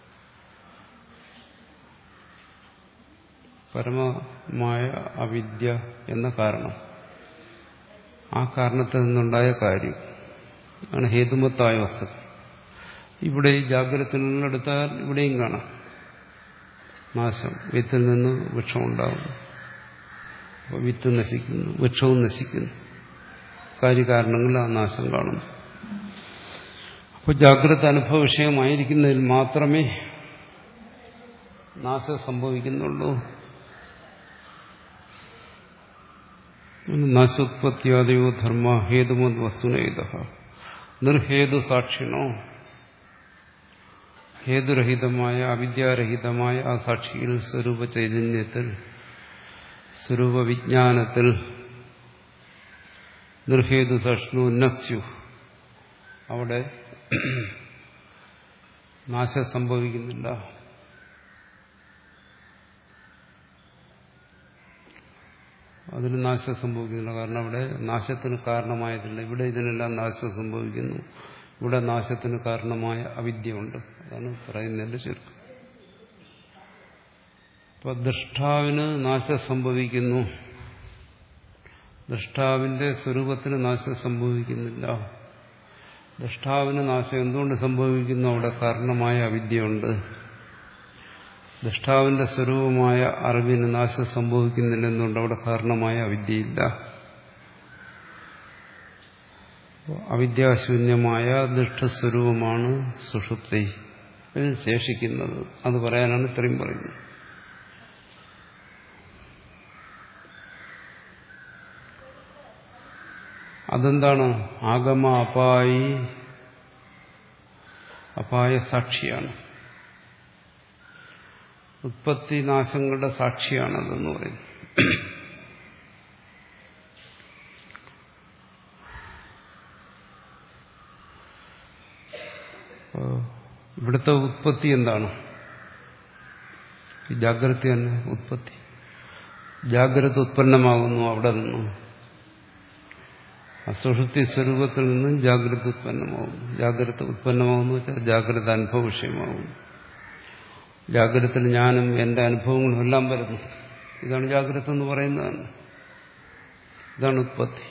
Speaker 1: പരമമായ അവിദ്യ എന്ന കാരണം, ആ കാരണത്തിൽ നിന്നുണ്ടായ കാര്യം ആണ് ഹേതുമത്തായ വസ്തുക്കൾ. ഇവിടെ ഈ ജാഗ്രതയിൽ നിന്നെടുത്താൽ ഇവിടെയും കാണാം നാശം. വിത്തിൽ നിന്ന് വൃക്ഷം ഉണ്ടാകുന്നു, അപ്പോൾ വിത്ത് നശിക്കുന്നു, വൃക്ഷവും നശിക്കുന്നു. കാര്യകാരണങ്ങളിൽ ആ നാശം കാണുന്നു. അപ്പോൾ ജാഗ്രത അനുഭവ വിഷയമായിരിക്കുന്നതിൽ മാത്രമേ നാശം സംഭവിക്കുന്നുള്ളൂ. നാശോത്പത്തിയാദയോ ധർമ്മ ഹേതുമത് വസ്തുനേത നിർഹേതു സാക്ഷിണോ, ഹേതുരഹിതമായ അവിദ്യാരഹിതമായ ആ സാക്ഷിയിൽ സ്വരൂപ ചൈതന്യത്തിൽ സ്വരൂപ വിജ്ഞാനത്തിൽ നിർഹേതു സാക്ഷിണോ നസ്യു, അവിടെ നാശം സംഭവിക്കുന്നില്ല. അതിന് നാശം സംഭവിക്കുന്നില്ല. കാരണം അവിടെ നാശത്തിന് കാരണമായതില്ല. ഇവിടെ ഇതിനെല്ലാം നാശം സംഭവിക്കുന്നു. ഇവിടെ നാശത്തിന് കാരണമായ അവിദ്യയുണ്ട്. അതാണ് പറയുന്നതിന്റെ ചുരുക്കം. അപ്പൊ ദൃഷ്ടാവിന് നാശം സംഭവിക്കുന്നു, ദൃഷ്ടാവിന്റെ സ്വരൂപത്തിന് നാശം സംഭവിക്കുന്നില്ല. ദൃഷ്ടാവിന് നാശം എന്തുകൊണ്ട് സംഭവിക്കുന്നു? അവിടെ കാരണമായ അവിദ്യയുണ്ട്. ദൃഷ്ടാവിന്റെ സ്വരൂപമായ അറിവിന് നാശം സംഭവിക്കുന്നില്ലെന്നുകൊണ്ട് അവിടെ കാരണമായ അവിദ്യയില്ല. അവിദ്യാശൂന്യമായ ദൃഷ്ടസ്വരൂപമാണ് സുഷുപ്തി ശേഷിക്കുന്നത്. അത് പറയാനാണ് ഇത്രയും പറയുന്നത്. അതെന്താണ്? ആഗമ അപായി അപായ സാക്ഷിയാണ്, ഉത്പത്തി നാശങ്ങളുടെ സാക്ഷിയാണതെന്ന് പറയുന്നു. ഇവിടുത്തെ ഉത്പത്തി എന്താണ്? ഈ ജാഗ്രത തന്നെ ഉത്പത്തി. ജാഗ്രത ഉത്പന്നമാകുന്നു അവിടെ നിന്നും, സുഷുപ്തി സ്വരൂപത്തിൽ നിന്നും ജാഗ്രത ഉത്പന്നമാകുന്നു. ജാഗ്രത ഉത്പന്നമാകുന്നു വെച്ചാൽ ജാഗ്രത അനുഭവ വിഷയമാകുന്നു. ജാഗ്രതത്തിൽ ഞാനും എന്റെ അനുഭവങ്ങളും എല്ലാം വരുന്നു. ഇതാണ് ജാഗ്രത എന്ന് പറയുന്നതാണ്. ഇതാണ് ഉത്പത്തി.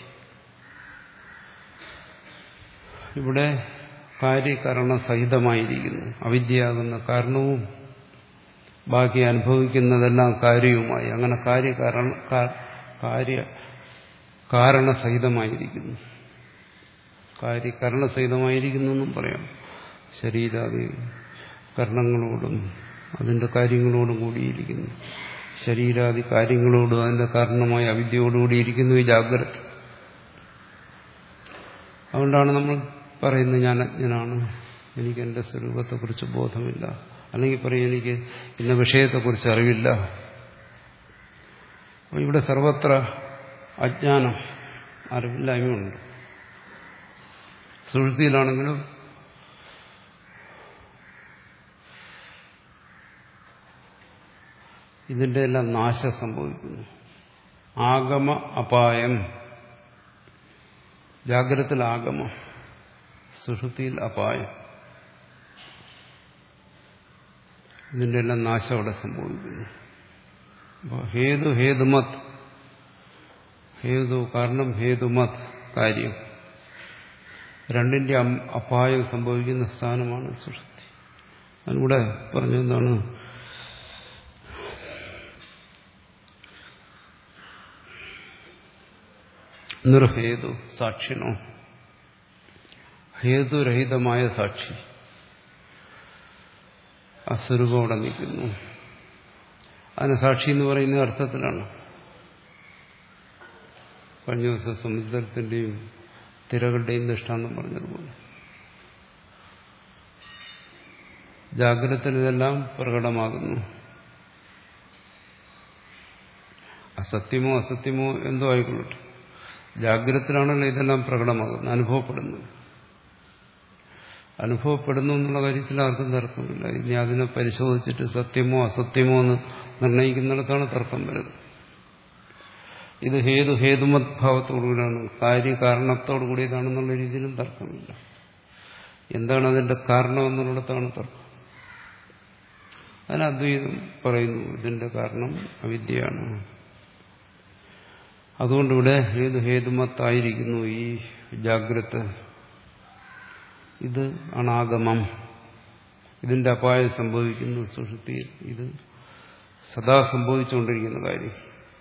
Speaker 1: ഇവിടെ കാര്യകാരണ സഹിതമായിരിക്കുന്നു. അവിദ്യയാകുന്ന കാരണവും ബാക്കി അനുഭവിക്കുന്നതെല്ലാം കാര്യവുമായി, അങ്ങനെ കാര്യകാരണ കാര്യ കാരണസഹിതമായിരിക്കുന്നു. കാര്യകരണസഹിതമായിരിക്കുന്നു എന്നും പറയാം. ശരീരാദി കരണങ്ങളോടും അതിന്റെ കാര്യങ്ങളോടും കൂടിയിരിക്കുന്നു. ശരീരാദി കാര്യങ്ങളോടും അതിന്റെ കാരണമായ അവിദ്യയോടുകൂടിയിരിക്കുന്നു ഈ ജാഗ്രത. അതുകൊണ്ടാണ് നമ്മൾ പറയുന്നത് ഞാൻ അജ്ഞനാണ്, എനിക്ക് എൻ്റെ സ്വരൂപത്തെക്കുറിച്ച് ബോധമില്ല, അല്ലെങ്കിൽ പറയും എനിക്ക് ഇന്ന വിഷയത്തെക്കുറിച്ച് അറിവില്ല. അപ്പോൾ ഇവിടെ സർവത്ര അജ്ഞാനം, അറിവില്ലായ്മയുണ്ട്. സുഷുപ്തിയിലാണെങ്കിലും ഇതിൻ്റെ എല്ലാം നാശം സംഭവിക്കുന്നു. ആഗമ അപായം. ജാഗ്രതത്തിൽ ആഗമം, സുഷുപ്തിയിൽ അപായം. ഇതിൻ്റെ എല്ലാം നാശം അവിടെ സംഭവിക്കുന്നു. അപ്പോൾ ഹേതു ഹേതുമത്, ഹേതു കാരണം, ഹേതുമത് കാര്യം, രണ്ടിന്റെ അപായം സംഭവിക്കുന്ന സ്ഥാനമാണ് സുഷുപ്തി. അതിലൂടെ പറഞ്ഞെന്താണ്, നിർഹേതു സാക്ഷിണോ, ഹേതുരഹിതമായ സാക്ഷി അസ്വരൂപം അവിടെ നിൽക്കുന്നു. അതിന് സാക്ഷി എന്ന് പറയുന്ന അർത്ഥത്തിലാണ്. കഴിഞ്ഞ ദിവസം സമുദ്രത്തിന്റെയും തിരകളുടെയും ദൃഷ്ടാന്തം പറഞ്ഞതുപോലെ ജാഗ്രതത്തിൽ ഇതെല്ലാം പ്രകടമാകുന്നു. അസത്യമോ അസത്യമോ എന്തോ ആയിക്കൊള്ളട്ടെ, ജാഗ്രതത്തിലാണല്ലോ ഇതെല്ലാം പ്രകടമാകുന്നത്, അനുഭവപ്പെടുന്നത്. അനുഭവപ്പെടുന്നു എന്നുള്ള കാര്യത്തിൽ ആർക്കും തർക്കമില്ല. ഇനി അതിനെ പരിശോധിച്ചിട്ട് സത്യമോ അസത്യമോ എന്ന് നിർണ്ണയിക്കുന്നിടത്താണ് തർക്കം വരുന്നത്. ഇത് ഹേതു ഹേതുമത് ഭാവത്തോടുകൂടിയാണ്, കാര്യകാരണത്തോടു കൂടിയതാണെന്നുള്ള രീതിയിലും തർക്കമില്ല. എന്താണ് അതിന്റെ കാരണം എന്നുള്ളിടത്താണ് തർക്കം. അതിന് അദ്വൈതം പറയുന്നു, ഇതിന്റെ കാരണം അവിദ്യയാണ്. അതുകൊണ്ടിവിടെ ഹേതു ഹേതുമത്തായിരിക്കുന്നു ഈ ജാഗ്രത. ഇത് അനാഗമം, ഇതിന്റെ അപായം സംഭവിക്കുന്നു സുഷുപ്തിയിൽ. ഇത് സദാ സംഭവിച്ചുകൊണ്ടിരിക്കുന്ന കാര്യം.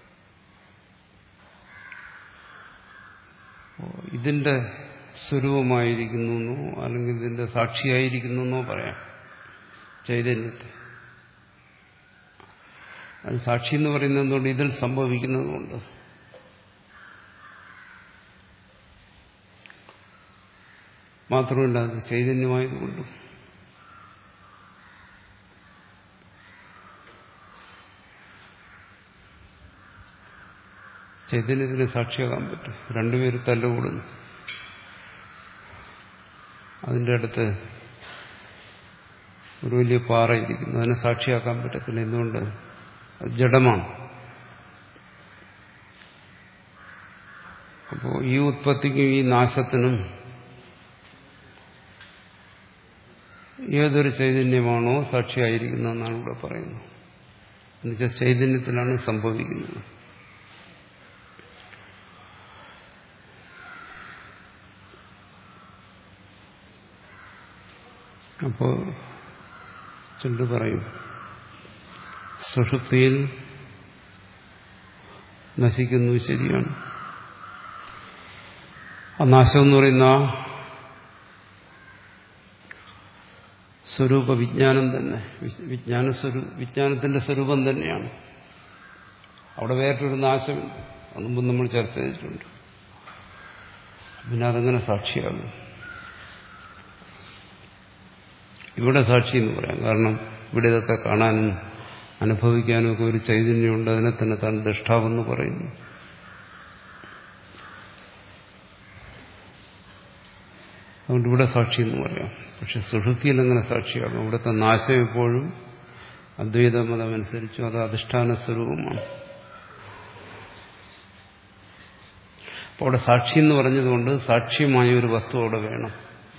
Speaker 1: ഇതിന്റെ സ്വരൂപമായിരിക്കുന്നു എന്നോ അല്ലെങ്കിൽ ഇതിന്റെ സാക്ഷിയായിരിക്കുന്നു എന്നോ പറയാം ചൈതന്യത്തെ. അത് സാക്ഷി എന്ന് പറയുന്നത് എന്തുകൊണ്ട്? ഇതിൽ സംഭവിക്കുന്നതുകൊണ്ട്. മാത്രമല്ല അത് ചൈതന്യമായതുകൊണ്ടും. ചൈതന്യത്തിന് സാക്ഷിയാകാൻ പറ്റും. രണ്ടുപേര് തല്ലുകൂടുന്നു, അതിൻ്റെ അടുത്ത് ഒരു വലിയ പാറയിരിക്കുന്നു, അതിനെ സാക്ഷിയാക്കാൻ പറ്റത്തില്ല. എന്തുകൊണ്ട്? അത് ജഡമാണ്. അപ്പോൾ ഈ ഉത്പത്തിക്കും ഈ നാശത്തിനും ഏതൊരു ചൈതന്യമാണോ സാക്ഷിയായിരിക്കുന്നതെന്നാണ് ഇവിടെ പറയുന്നത്. എന്നുവെച്ചാൽ ചൈതന്യത്തിലാണ് സംഭവിക്കുന്നത്. അപ്പോൾ ചിലർ പറയും സുഷുപ്തിയിൽ നശിക്കുന്നു, ശരിയാണ്. ആ നാശം എന്ന് പറയുന്ന സ്വരൂപ വിജ്ഞാനം തന്നെ, വിജ്ഞാന സ്വരൂ വിജ്ഞാനത്തിന്റെ സ്വരൂപം തന്നെയാണ്. അവിടെ വേറൊരു നാശമുണ്ട്, അത് മുമ്പ് നമ്മൾ ചർച്ച ചെയ്തിട്ടുണ്ട്. പിന്നെ അതെങ്ങനെ സാക്ഷിയാകും? ഇവിടെ സാക്ഷി എന്ന് പറയാം. കാരണം ഇവിടെ ഇതൊക്കെ കാണാനും അനുഭവിക്കാനും ഒക്കെ ഒരു ചൈതന്യമുണ്ട്, അതിനെ തന്നെ താൻ ദൃഷ്ടാവെന്ന് പറയുന്നു. അതുകൊണ്ട് ഇവിടെ സാക്ഷി എന്ന് പറയാം. പക്ഷെ സുഷുപ്തിയിൽ എങ്ങനെ സാക്ഷിയാകും? ഇവിടുത്തെ നാശം എപ്പോഴും അദ്വൈത മതമനുസരിച്ചു അത് അധിഷ്ഠാന സ്വരൂപമാണ്. അപ്പോൾ അവിടെ സാക്ഷി എന്ന് പറഞ്ഞതുകൊണ്ട് സാക്ഷ്യമായ ഒരു വസ്തു അവിടെ വേണം.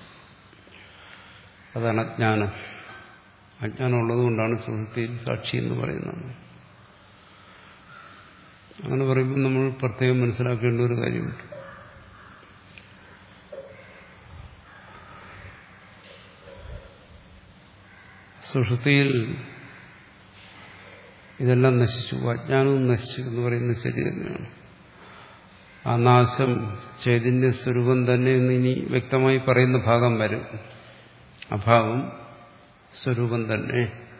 Speaker 1: അതാണ് അജ്ഞാനം. അജ്ഞാനം ഉള്ളതുകൊണ്ടാണ് സുഷുപ്തിയിൽ സാക്ഷി എന്ന് പറയുന്നത്. അങ്ങനെ പറയുമ്പോൾ നമ്മൾ പ്രത്യേകം മനസ്സിലാക്കേണ്ട ഒരു കാര്യമുണ്ട്. സുഷുപ്തിയിൽ ഇതെല്ലാം നശിച്ചു, അജ്ഞാനവും നശിച്ചു എന്ന് പറയുന്നത് ശരി തന്നെയാണ്. ആ നാശം ചൈതന്യ സ്വരൂപം തന്നെ എന്ന് ഇനി വ്യക്തമായി പറയുന്ന ഭാഗം വരും. അഭാവം സ്വരൂപം തന്നെ.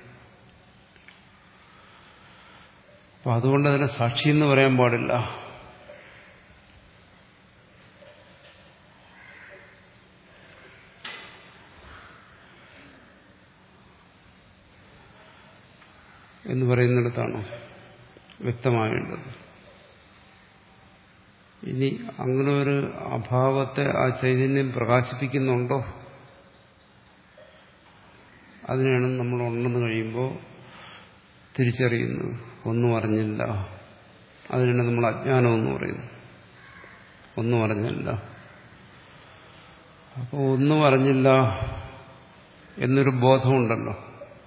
Speaker 1: അപ്പൊ അതുകൊണ്ട് അതിനെ സാക്ഷി എന്ന് പറയാൻ പാടില്ല. എന്ന് പറയുന്നിടത്താണ് വ്യക്തമാകേണ്ടത്. ഇനി അങ്ങനെ ഒരു അഭാവത്തെ ആ ചൈതന്യം പ്രകാശിപ്പിക്കുന്നുണ്ടോ? അതിനെയാണ് നമ്മൾ ഉണ്ടെന്ന് കഴിയുമ്പോൾ തിരിച്ചറിയുന്നത്. ഒന്നും അറിഞ്ഞില്ല. അതിനാണ് നമ്മൾ അജ്ഞാനമെന്ന് പറയുന്നത്. ഒന്നും അറിഞ്ഞില്ല. അപ്പോൾ ഒന്നും അറിഞ്ഞില്ല എന്നൊരു ബോധമുണ്ടല്ലോ.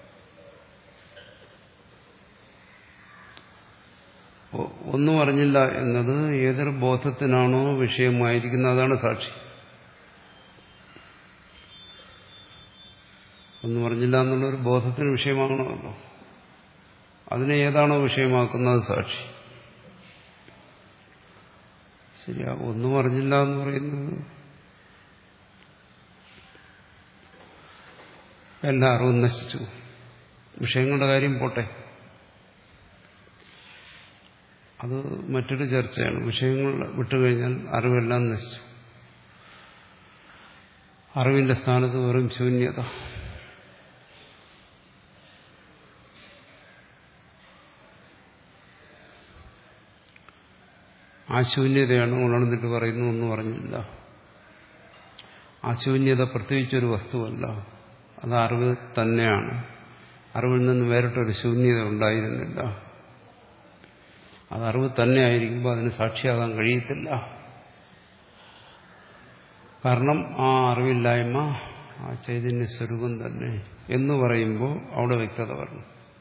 Speaker 1: ഒന്നും അറിഞ്ഞില്ല എന്നത് ഏതൊരു ബോധത്തിനാണോ വിഷയമായിരിക്കുന്നത് അതാണ് സാക്ഷി. ഒന്നും അറിഞ്ഞില്ല എന്നുള്ളൊരു ബോധത്തിന് വിഷയമാകണമല്ലോ. അതിനെ ഏതാണോ വിഷയമാക്കുന്നത് സാക്ഷി. ശരിയാ, ഒന്നും അറിഞ്ഞില്ല എന്ന് പറയുന്നത് എല്ലാ അറിവും നശിച്ചു. വിഷയങ്ങളുടെ കാര്യം പോട്ടെ, അത് മറ്റൊരു ചർച്ചയാണ്. വിഷയങ്ങൾ വിട്ടുകഴിഞ്ഞാൽ അറിവെല്ലാം നശിച്ചു. അറിവിന്റെ സ്ഥാനത്ത് വെറും ശൂന്യത. ആ ശൂന്യതയാണ് ഉണർന്നിട്ട് പറയുന്നു ഒന്നും അറിഞ്ഞില്ല. ആ ശൂന്യത പ്രത്യേകിച്ചൊരു വസ്തുവല്ല, അത് അറിവ് തന്നെയാണ്. അറിവിൽ നിന്ന് വേറിട്ടൊരു ശൂന്യത ഉണ്ടായിരുന്നില്ല. അത് അറിവ് തന്നെ ആയിരിക്കുമ്പോൾ അതിന് സാക്ഷിയാകാൻ കഴിയത്തില്ല. കാരണം ആ അറിവില്ലായ്മ ആ ചൈതന്യ സ്വരൂപം തന്നെ എന്ന് പറയുമ്പോൾ അവിടെ വ്യക്തത പറഞ്ഞു.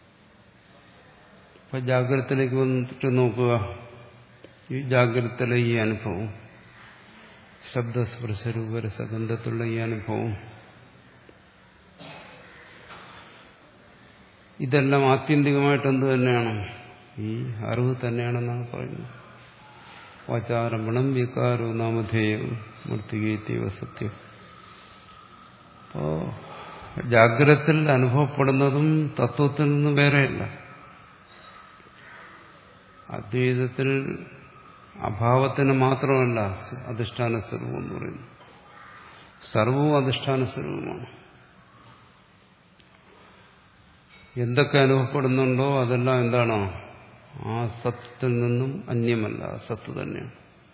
Speaker 1: അപ്പൊ ജാഗ്രതത്തിലേക്ക് വന്നിട്ട് നോക്കുക. ഈ ജാഗ്രതത്തിലെ ഈ അനുഭവം, ശബ്ദസ്പർശരൂപരസഗന്ധത്തിലുള്ള ഈ അനുഭവം, ഇതെല്ലാം ആത്യന്തികമായിട്ട് എന്ത് തന്നെയാണ്? ഈ അറിവ് തന്നെയാണെന്നാണ് പറയുന്നത്. വാചാരംഭണം വികാരോ നാമധേയം മൃത്തികേത്യവ സത്യം. അപ്പോ ജാഗ്രതത്തിൽ അനുഭവപ്പെടുന്നതും തത്വത്തിൽ നിന്ന് വേറെയല്ല. അദ്വൈതത്തിൽ അഭാവത്തിന് മാത്രമല്ല അധിഷ്ഠാന സ്വരൂപം എന്ന് പറയുന്നു. സർവവും അധിഷ്ഠാന സ്വരൂപമാണ്. എന്തൊക്കെ അനുഭവപ്പെടുന്നുണ്ടോ അതെല്ലാം എന്താണോ? ആ സത്തിൽ നിന്നും അന്യമല്ല, സത്ത് തന്നെയാണ്.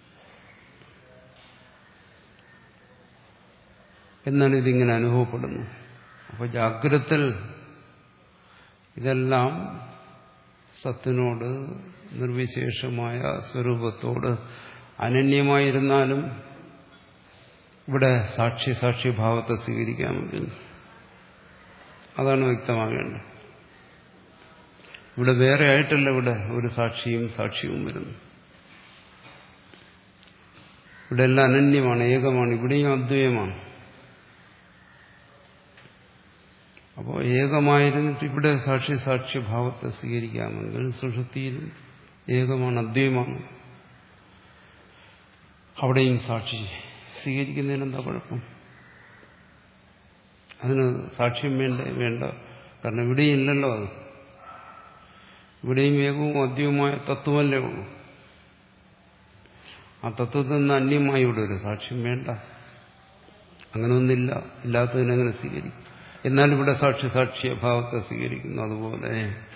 Speaker 1: എന്നാണ് ഇതിങ്ങനെ അനുഭവപ്പെടുന്നു. അപ്പോൾ ജാഗ്രതത്തിൽ ഇതെല്ലാം സത്തിനോട്, നിർവിശേഷമായ സ്വരൂപത്തോട് അനന്യമായിരുന്നാലും ഇവിടെ സാക്ഷി സാക്ഷിഭാവത്തെ സ്വീകരിക്കാമെങ്കിൽ അതാണ് വ്യക്തമാകേണ്ടത്. ഇവിടെ വേറെ ആയിട്ടല്ല ഇവിടെ ഒരു സാക്ഷിയും സാക്ഷിയും വരുന്നു. ഇവിടെ എല്ലാം അനന്യമാണ്, ഏകമാണ്. ഇവിടെയും അദ്വൈതമാണ്. അപ്പോൾ ഏകമായിരുന്നിട്ട് ഇവിടെ സാക്ഷി സാക്ഷ്യഭാവത്തെ സ്വീകരിക്കാമെങ്കിൽ സുഷുപ്തിയിലും ഏകമാണ്, അദ്വൈതമാണ്. അവിടെയും സാക്ഷി സ്വീകരിക്കുന്നതിന് എന്താ കുഴപ്പം? അതിന് സാക്ഷ്യം വേണ്ട വേണ്ട കാരണം ഇവിടെയും ഇല്ലല്ലോ. അത് ഇവിടെയും ഏകവും അദ്വൈതവുമായ തത്വമല്ലേ ഉള്ളൂ. ആ തത്വത്തിൽ നിന്ന് അന്യമായി ഇവിടെ ഒരു സാക്ഷ്യം വേണ്ട. അങ്ങനെയൊന്നില്ല. ഇല്ലാത്തതിനെങ്ങനെ സ്വീകരിക്കും? എന്നാൽ ഇവിടെ സാക്ഷി സാക്ഷി അഭാവത്തെ സ്വീകരിക്കുന്നു. അതുപോലെ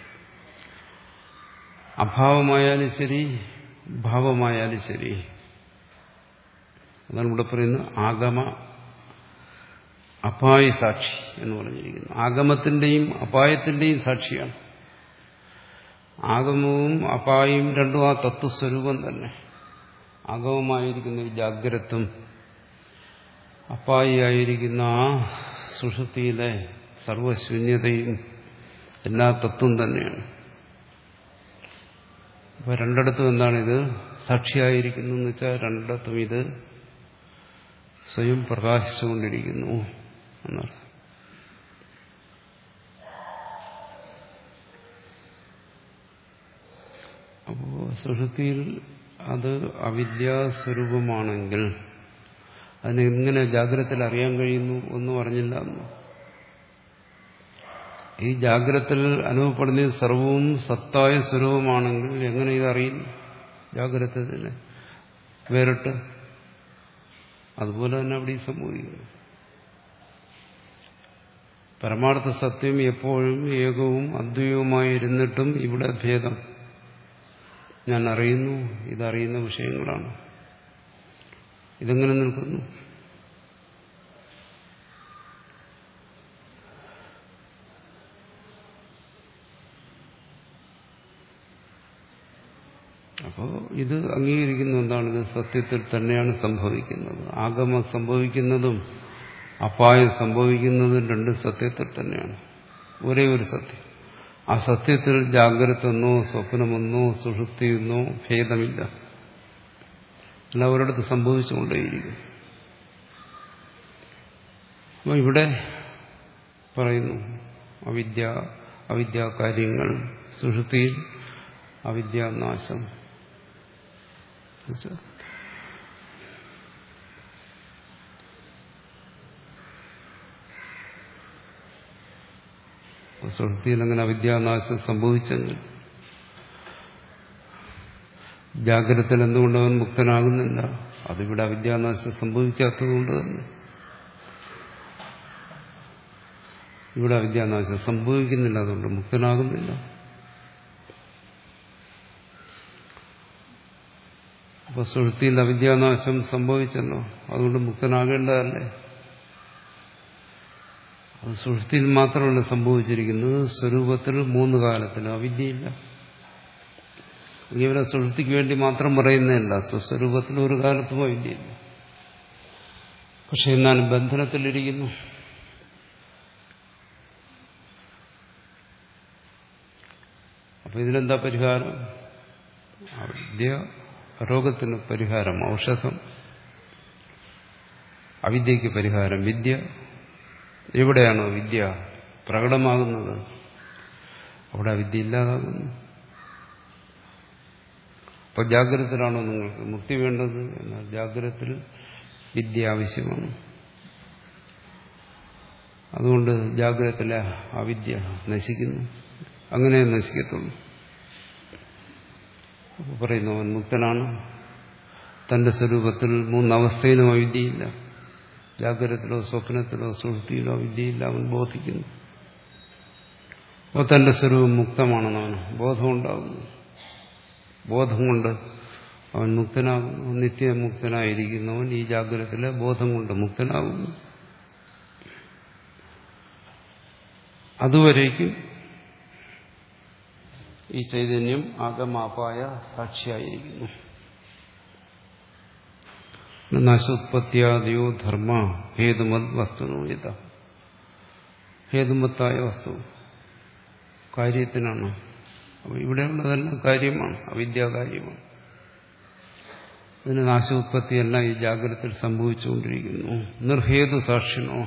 Speaker 1: അഭാവമായാലും ശരി, ഭാവമായാലും ശരി. അതാണ് ഇവിടെ പറയുന്നത് ആഗമ അപായ സാക്ഷി എന്ന് പറഞ്ഞിരിക്കുന്നു. ആഗമത്തിന്റെയും അപായത്തിന്റെയും സാക്ഷിയാണ്. ആഗമവും അപായവും രണ്ടും ആ തത്വസ്വരൂപം തന്നെ. ആഗമമായിരിക്കുന്ന ഈ ജാഗ്രതും അപായിയായിരിക്കുന്ന ആ സുഷുപ്തിയിലെ സർവശൂന്യതയും എല്ലാ തത്വം തന്നെയാണ്. അപ്പൊ രണ്ടിടത്തും എന്താണിത്? സാക്ഷിയായിരിക്കുന്നു എന്ന് വെച്ചാൽ രണ്ടിടത്തും ഇത് സ്വയം പ്രകാശിച്ചുകൊണ്ടിരിക്കുന്നു എന്നർത്ഥം. അപ്പോ സുഷുപ്തിയിൽ അത് അവിദ്യാസ്വരൂപമാണെങ്കിൽ അതിനെങ്ങനെ ജാഗ്രതത്തിൽ അറിയാൻ കഴിയുന്നു? ഒന്നും അറിഞ്ഞില്ല എന്നോ? ഈ ജാഗ്രതത്തിൽ അനുഭവപ്പെടുന്ന സർവവും സത്തായ സ്വരൂപമാണെങ്കിൽ എങ്ങനെ ഇതറിയുന്നു? ജാഗ്രതത്തിനെ വേറിട്ട്. അതുപോലെ തന്നെ അവിടെ സംഭവിക്കുന്നു. പരമാർത്ഥ സത്യം എപ്പോഴും ഏകവും അദ്വൈതവുമായിരുന്നിട്ടും ഇവിടെ ഭേദം. ഞാൻ അറിയുന്നു, ഇതറിയുന്ന വിഷയങ്ങളാണ്. ഇതെങ്ങനെ നിൽക്കുന്നു? അപ്പോൾ ഇത് അംഗീകരിക്കുന്ന എന്താണ്? ഇത് സത്യത്തിൽ തന്നെയാണ് സംഭവിക്കുന്നത്. ആഗമം സംഭവിക്കുന്നതും അപായം സംഭവിക്കുന്നതും രണ്ടും സത്യത്തിൽ തന്നെയാണ്. ഒരേ ഒരു സത്യം. ആ സത്യത്തിൽ ജാഗ്രതെന്നോ സ്വപ്നമെന്നോ സുഷുപ്തിയെന്നോ ഭേദമില്ല. എല്ലാം ഒരിടത്ത് സംഭവിച്ചുകൊണ്ടേയിരിക്കും. അപ്പോൾ ഇവിടെ പറയുന്നു അവിദ്യ അവിദ്യാകാര്യങ്ങൾ, സുഷുപ്തിയിൽ അവിദ്യാനാശം. സുഷുപ്തിയിൽ അങ്ങനെ അവിദ്യാനാശം സംഭവിച്ചെങ്കിൽ ജാഗ്രതയിൽ എന്തുകൊണ്ട് അവൻ മുക്തനാകുന്നില്ല? അതിവിടെ അവിദ്യാനാശം സംഭവിക്കാത്തതുകൊണ്ട് തന്നെ. ഇവിടെ അവിദ്യാനാശം സംഭവിക്കുന്നില്ല, അതുകൊണ്ട് മുക്തനാകുന്നില്ല. അപ്പൊ സുഷുപ്തിയിൽ അവിദ്യാനാശം സംഭവിച്ചല്ലോ, അതുകൊണ്ട് മുക്തനാകേണ്ടതല്ലേ? അത് സുഷുപ്തിയിൽ മാത്രമല്ല സംഭവിച്ചിരിക്കുന്നത്, സ്വരൂപത്തിൽ മൂന്ന് കാലത്തിലും അവിദ്യയില്ല. ഇവരെ സുഷുപ്തിക്ക് വേണ്ടി മാത്രം പറയുന്നതല്ല, സ്വസ്വരൂപത്തിൽ ഒരു കാലത്തും അവിദ്യയില്ല. പക്ഷെ എന്നാലും ബന്ധനത്തിലിരിക്കുന്നു. അപ്പൊ ഇതിനെന്താ പരിഹാരം? അവിദ്യ രോഗത്തിന് പരിഹാരം ഔഷധം, അവിദ്യക്ക് പരിഹാരം വിദ്യ. എവിടെയാണോ വിദ്യ പ്രകടമാകുന്നത് അവിടെ വിദ്യ ഇല്ലാതാകുന്നു. അപ്പൊ ജാഗ്രതത്തിലാണോ നിങ്ങൾക്ക് മുക്തി വേണ്ടത്? എന്നാൽ ജാഗ്രതത്തിൽ വിദ്യ ആവശ്യമാണ്. അതുകൊണ്ട് ജാഗ്രതത്തിലെ അവിദ്യ നശിക്കുന്നു. അങ്ങനെ നശിക്കത്തുള്ളൂ. പറയുന്നു അവൻ മുക്തനാണ്. തന്റെ സ്വരൂപത്തിൽ മൂന്നവസ്ഥയിലും അവിദ്യയില്ല. ജാഗ്രതത്തിലോ സ്വപ്നത്തിലോ സുഷുപ്തിയിലോ അവിദ്യയില്ല. അവൻ ബോധിക്കുന്നു. അപ്പോൾ തന്റെ സ്വരൂപം മുക്തമാണെന്നാണ് ബോധമുണ്ടാകുന്നു. ബോധം കൊണ്ട് അവൻ മുക്തനാകുന്നു. നിത്യമുക്തനായിരിക്കുന്നവൻ ഈ ജാഗ്രതത്തിലെ ബോധം കൊണ്ട് മുക്തനാകുന്നു. അതുവരേക്കും ഈ ചൈതന്യം ആഗമാപായ സാക്ഷിയായിരിക്കുന്നു. നാശോത്പത്തിയാദിയോ ധർമ്മ ഹേതുമത് വസ്തുനോയത. ഹേതുമത്തായ വസ്തു കാര്യത്തിനാണ്. അപ്പോൾ ഇവിടെയുള്ളതെല്ലാം കാര്യമാണ്, അവിദ്യാകാര്യമാണ്. ഇതിന് നാശോത്പത്തിയെല്ലാം ഈ ജാഗ്രതയിൽ സംഭവിച്ചുകൊണ്ടിരിക്കുന്നു. നിർഹേതു സാക്ഷിണോ,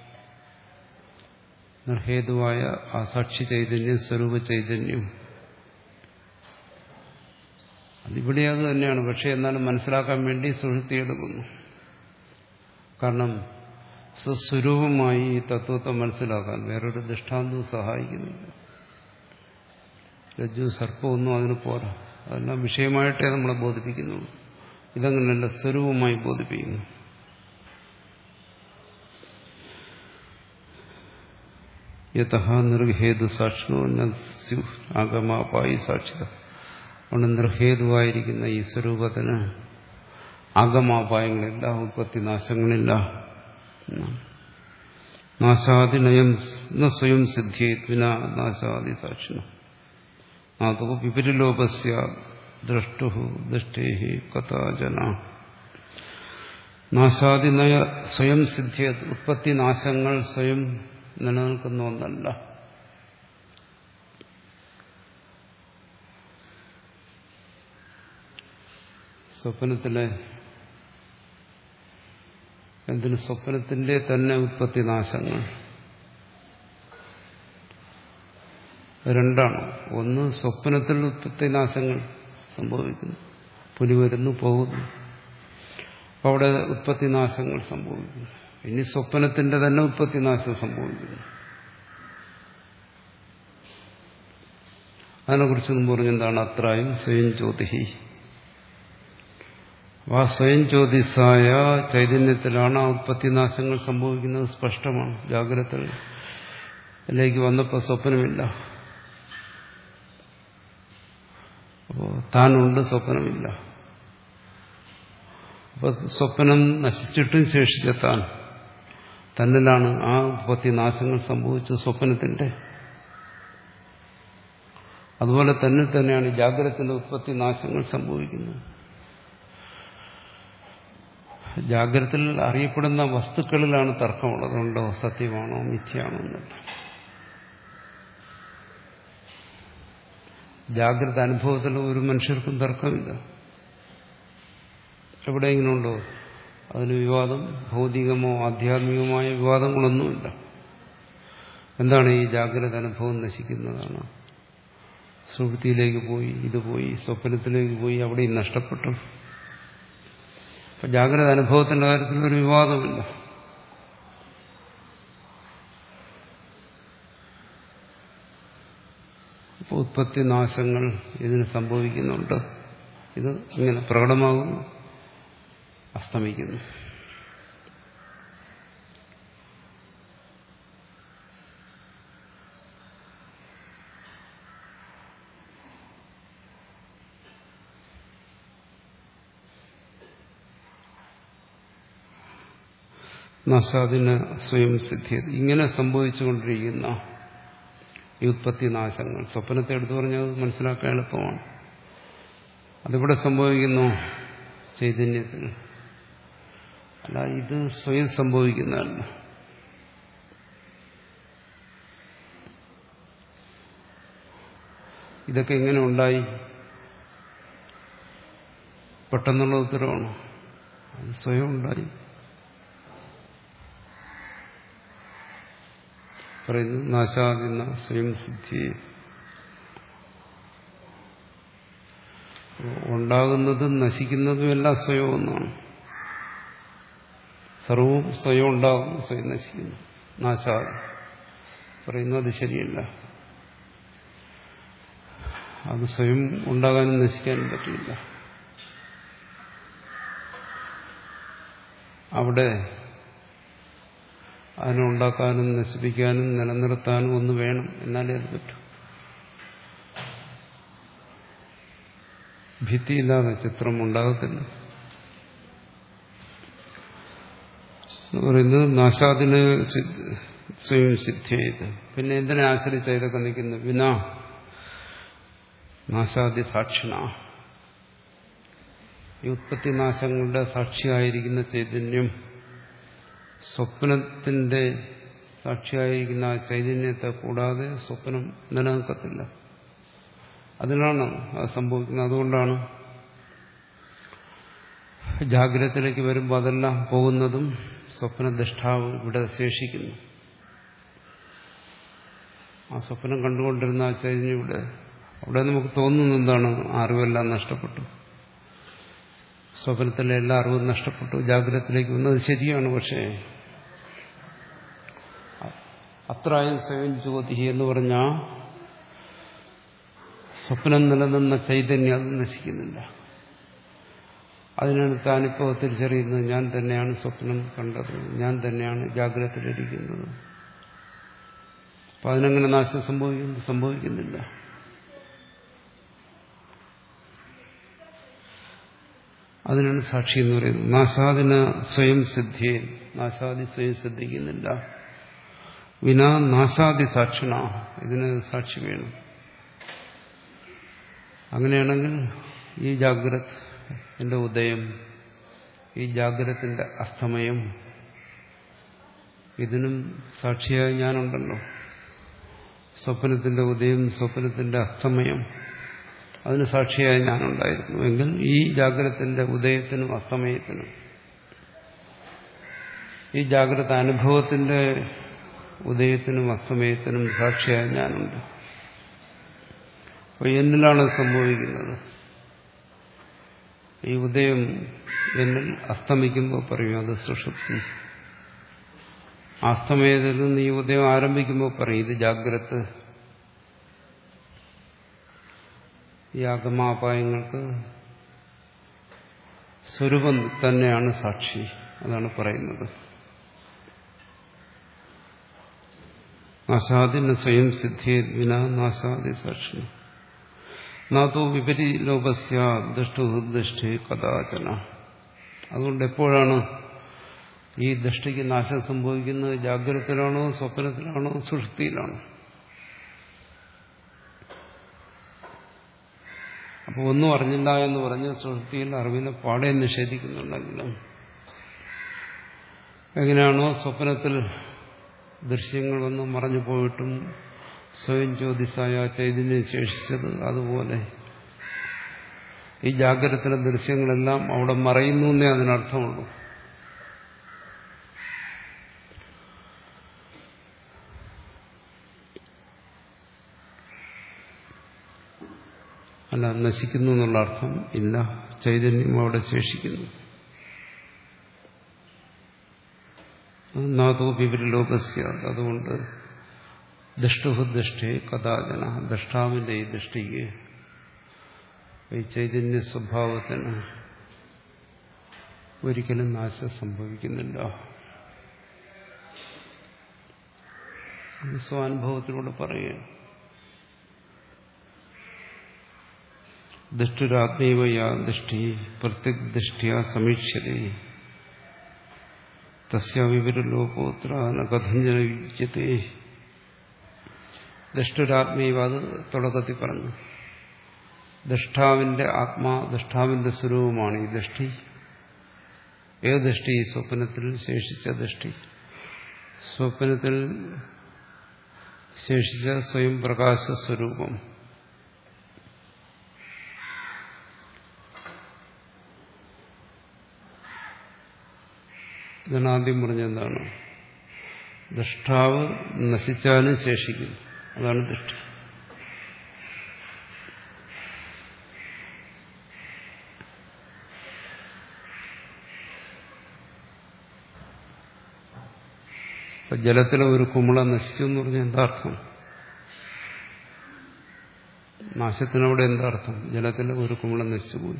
Speaker 1: നിർഹേതുവായ ആ സാക്ഷി ചൈതന്യം, സ്വരൂപ ചൈതന്യം, അതിവിടെ അത് തന്നെയാണ്. പക്ഷെ എന്നാലും മനസ്സിലാക്കാൻ വേണ്ടി സുഷുപ്തി എടുക്കുന്നു. കാരണം സ്വസ്വരൂപമായി ഈ തത്വത്തെ മനസ്സിലാക്കാൻ വേറൊരു ദൃഷ്ടാന്തവും സഹായിക്കുന്നില്ല. രജ്ജു സർപ്പമൊന്നും അതിന് പോരാ. അതെല്ലാം വിഷയമായിട്ടേ നമ്മളെ ബോധിപ്പിക്കുന്നുള്ളൂ. ഇതങ്ങനെയല്ല, സ്വരൂപമായി ബോധിപ്പിക്കുന്നു. യതഃ നിർഹേതു സാക്ഷിണോ നസ്യു ആഗമാപായി സാക്ഷിത. അതുകൊണ്ട് നിർഹേതുവായിരിക്കുന്ന ഈ സ്വരൂപത്തിന് ആഗമാപായങ്ങളില്ല, ഉത്പത്തി നാശങ്ങളില്ല. നാശാദി നയം സ്വയം സിദ്ധിയേത്വിന നാശാദി സാക്ഷിണ നാഥോ വിപരിലോപസ്യ ദ്രഷ്ടു ദൃഷ്ടേഹി കഥാജന. നാശാദി നയ സ്വയം സിദ്ധിയ, ഉത്പത്തി നാശങ്ങൾ സ്വയം നിലനിൽക്കുന്ന ഒന്നല്ല. സ്വപ്നത്തിലെ എന്തിന് സ്വപ്നത്തിന്റെ തന്നെ ഉത്പത്തി നാശങ്ങൾ രണ്ടാണ്. ഒന്ന്, സ്വപ്നത്തിൽ ഉത്പത്തി നാശങ്ങൾ സംഭവിക്കുന്നു, പുലി വരുന്നു പോകുന്നു, അപ്പോൾ അവിടെ ഉത്പത്തി നാശങ്ങൾ സംഭവിക്കുന്നു. ഇനി സ്വപ്നത്തിന്റെ തന്നെ ഉത്പത്തി നാശം സംഭവിക്കുന്നു. അതിനെക്കുറിച്ച് മുമ്പ് പറഞ്ഞെന്താണ്? അത്രായും സ്വയം ജ്യോതിഹി. ആ സ്വയം ജ്യോതിസായ ചൈതന്യത്തിലാണ് ആ ഉത്പത്തി നാശങ്ങൾ സംഭവിക്കുന്നത്. സ്പഷ്ടമാണ്. ജാഗ്രത ഇതിലേക്ക് വന്നപ്പോൾ സ്വപ്നമില്ല. അപ്പോൾ താനുണ്ട്, സ്വപ്നമില്ല. അപ്പൊ സ്വപ്നം നശിച്ചിട്ടും ശേഷിച്ച താൻ തന്നിലാണ് ആ ഉത്പത്തി നാശങ്ങൾ സംഭവിച്ച സ്വപ്നത്തിന്റെ. അതുപോലെ തന്നെ തന്നെയാണ് ജാഗ്രതത്തിന്റെ ഉത്പത്തി നാശങ്ങൾ സംഭവിക്കുന്നത്. ജാഗ്രതയിൽ അറിയപ്പെടുന്ന വസ്തുക്കളിലാണ് തർക്കമുള്ളത്. ഉണ്ടോ, സത്യമാണോ, മിഥ്യയാണോ എന്നല്ല. ജാഗ്രത അനുഭവത്തിൽ ഒരു മനുഷ്യർക്കും തർക്കമില്ല. എവിടെയെങ്കിലും ഉണ്ടോ അതിന് വിവാദം? ഭൗതികമോ ആധ്യാത്മികമായ വിവാദങ്ങളൊന്നുമില്ല. എന്താണ് ഈ ജാഗ്രത അനുഭവം നശിക്കുന്നതാണ്. സുഹൃത്തിയിലേക്ക് പോയി, ഇത് പോയി, സ്വപ്നത്തിലേക്ക് പോയി, അവിടെയും നഷ്ടപ്പെട്ടു. അപ്പൊ ജാഗ്രത അനുഭവത്തിന്റെ കാര്യത്തിൽ ഒരു വിവാദമില്ല. അപ്പോൾ ഉത്പത്തി നാശങ്ങൾ ഇതിന് സംഭവിക്കുന്നുണ്ട്. ഇത് ഇങ്ങനെ പ്രകടമാകുന്നു, അസ്തമിക്കുന്നു. നാശാദിന് സ്വയം സിദ്ധി. ഇങ്ങനെ സംഭവിച്ചുകൊണ്ടിരിക്കുന്ന ഈ ഉത്പത്തി നാശങ്ങൾ, സ്വപ്നത്തെ എടുത്തു പറഞ്ഞാൽ മനസ്സിലാക്കാൻ എളുപ്പമാണ്. അതിവിടെ സംഭവിക്കുന്നു ചൈതന്യത്തിൽ. അല്ല, ഇത് സ്വയം സംഭവിക്കുന്നതല്ല. ഇതൊക്കെ എങ്ങനെ ഉണ്ടായി? പെട്ടെന്നുള്ള ഉത്തരവാണ്. അത് സ്വയം ഉണ്ടായി. പറയുന്നു നാശാദിന സ്വയം സിദ്ധി. ഉണ്ടാകുന്നതും നശിക്കുന്നതും എല്ലാം സ്വയം ഒന്നാണ്. സർവവും സ്വയം ഉണ്ടാകുന്നു, സ്വയം നശിക്കുന്നു. നാശാദി പറയുന്നു അത് ശരിയല്ല. അത് സ്വയം ഉണ്ടാകാനും നശിക്കാനും പറ്റില്ല. അവിടെ അതിനുണ്ടാക്കാനും നശിപ്പിക്കാനും നിലനിർത്താനും ഒന്ന് വേണം, എന്നാലേ അത് പറ്റൂ. ഭിത്തിയില്ലാതെ ചിത്രം ഉണ്ടാകത്തില്ല. എന്ന് പറയുന്നത് നാശാദിന് സ്വയം സിദ്ധിയത്. പിന്നെ എന്തിനെ ആശ്രയിച്ച ഇതൊക്കെ നിൽക്കുന്നു? വിനാ നാശാദി സാക്ഷിണ. ഈ ഉത്പത്തി നാശങ്ങളുടെ സാക്ഷിയായിരിക്കുന്ന ചൈതന്യം, സ്വപ്നത്തിന്റെ സാക്ഷിയായിരിക്കുന്ന ആ ചൈതന്യത്തെ കൂടാതെ സ്വപ്നം നിലനിൽക്കത്തില്ല. അതിനാണ് അത് സംഭവിക്കുന്നത്. അതുകൊണ്ടാണ് ജാഗ്രതത്തിലേക്ക് വരുമ്പോൾ അതെല്ലാം പോകുന്നതും സ്വപ്നദൃഷ്ടാവ് ഇവിടെ ശേഷിക്കുന്നു. ആ സ്വപ്നം കണ്ടുകൊണ്ടിരുന്ന ആ ചൈതന്യം ഇവിടെ, അവിടെ നമുക്ക് തോന്നുന്നത് എന്താണ്? അറിവെല്ലാം നഷ്ടപ്പെട്ടു, സ്വപ്നത്തിലെ എല്ലാ അറിവും നഷ്ടപ്പെട്ടു, ജാഗ്രതത്തിലേക്ക് വന്നത് ശരിയാണ്. പക്ഷേ അത്രായം സ്വയം ജ്യോതി എന്ന് പറഞ്ഞാൽ സ്വപ്നം നിലനിന്ന ചൈതന്യം അത് നശിക്കുന്നില്ല. അതിനാണ് താനിപ്പോൾ തിരിച്ചറിയുന്നത്, ഞാൻ തന്നെയാണ് സ്വപ്നം കണ്ടത്, ഞാൻ തന്നെയാണ് ജാഗ്രതത്തിലിരിക്കുന്നത്. അപ്പൊ അതിനെങ്ങനെ നാശം സംഭവിക്കുന്നു? സംഭവിക്കുന്നില്ല. അതിനാണ് സാക്ഷി എന്ന് പറയുന്നത്. നാശാദിന സ്വയം സിദ്ധിയെ, നാശാദി സ്വയം സിദ്ധിക്കുന്നില്ല. വിനാ നാശാദി സാക്ഷിണ, ഇതിന് സാക്ഷി വേണം. അങ്ങനെയാണെങ്കിൽ ഈ ജാഗ്രത് എന്റെ ഉദയം, ഈ ജാഗ്രതത്തിന്റെ അസ്തമയം, ഇതിനും സാക്ഷിയായി ഞാനുണ്ടല്ലോ. സ്വപ്നത്തിന്റെ ഉദയം, സ്വപ്നത്തിന്റെ അസ്തമയം, അതിന് സാക്ഷിയായി ഞാനുണ്ടായിരുന്നു എങ്കിൽ ഈ ജാഗ്രതത്തിന്റെ ഉദയത്തിനും അസ്തമയത്തിനും, ഈ ജാഗ്രത അനുഭവത്തിന്റെ ഉദയത്തിനും അസ്തമയത്തിനും സാക്ഷിയായി ഞാനുണ്ട്. അപ്പോൾ എന്നിലാണ് സംഭവിക്കുന്നത്. ഈ ഉദയം എന്നിൽ അസ്തമിക്കുമ്പോൾ പറയും അത് സുഷുപ്തി. അസ്തമയത്തിൽ നിന്ന് ഈ ഉദയം ആരംഭിക്കുമ്പോൾ പറയും ഇത് ജാഗ്രത. ഈ ആഗമാപായങ്ങൾക്ക് സ്വരൂപം തന്നെയാണ് സാക്ഷി. അതാണ് പറയുന്നത്. നാശാദി ന സ്വയം സിദ്ധിയേത് വിന നാശാദി സാക്ഷിണ നാതോ വിപരീലോപസ്യ ദുഷ്ടു കഥാചന. അതുകൊണ്ട് എപ്പോഴാണ് ഈ ദൃഷ്ടിക്ക് നാശം സംഭവിക്കുന്നത്? ജാഗ്രതത്തിലാണോ, സ്വപ്നത്തിലാണോ, സുഷുപ്തിയിലാണോ? അപ്പോൾ ഒന്നും അറിഞ്ഞില്ല എന്ന് പറഞ്ഞ് സുഷുപ്തിയിൽ അറിവിനെ പാടെ നിഷേധിക്കുന്നുണ്ടെങ്കിലും എങ്ങനെയാണോ സ്വപ്നത്തിൽ ദൃശ്യങ്ങളൊന്നും മറഞ്ഞു പോയിട്ടും സ്വയം ജ്യോതിസായ ചൈതന്യം ശേഷിച്ചത്, അതുപോലെ ഈ ജാഗ്രതത്തിലെ ദൃശ്യങ്ങളെല്ലാം അവിടെ മറയുന്നു എന്നേ അതിനർത്ഥമുള്ളൂ. അല്ല, നശിക്കുന്നു എന്നുള്ള അർത്ഥം ഇല്ല. ചൈതന്യം അവിടെ ശേഷിക്കുന്നു. നാതോ വിപരീലോകസ്യ. അതുകൊണ്ട് ദുഷ്ടു കഥാചന, ദൃഷ്ടാവിന്റെ ഈ ദൃഷ്ടിക്ക്, ഈ ചൈതന്യ സ്വഭാവത്തിന് ഒരിക്കലും നാശം സംഭവിക്കുന്നില്ല. സ്വാനുഭവത്തിലൂടെ പറയുകയാണ്. ദൃഷ്ടുരാത്മൈവയാ ദൃഷ്ടി പ്രത്യഗ്ദൃഷ്ട്യാ സമീക്ഷ്യതേ തസ്യാ വിപരീലോകോത്ര ന കഥഞ്ജന വിദ്യത്തെ. ദൃഷ്ടുരാത്മൈവ, അത് തുടക്കത്തിൽ പറഞ്ഞു. ദൃഷ്ടാവിന്റെ ആത്മാ, ദൃഷ്ടാവിന്റെ സ്വരൂപമാണ് ഈ ദൃഷ്ടി. ഏത് ദൃഷ്ടി? സ്വപ്നത്തിൽ ശേഷിച്ച ദൃഷ്ടി. സ്വപ്നത്തിൽ ശേഷിച്ച സ്വയം പ്രകാശ സ്വരൂപം. ഇതാണ് ആദ്യം പറഞ്ഞെന്താണ്? ദൃഷ്ടാവ് നശിച്ചാലും ശേഷിക്കുന്നു. അതാണ് ദൃഷ്ടി. ഇപ്പൊ ജലത്തിലെ ഒരു കുമിള നശിച്ചു എന്ന് പറഞ്ഞാൽ എന്താ അർത്ഥം? നാശത്തിനവിടെ എന്താ അർത്ഥം? ജലത്തിലെ ഒരു കുമിള നശിച്ചുപോയി.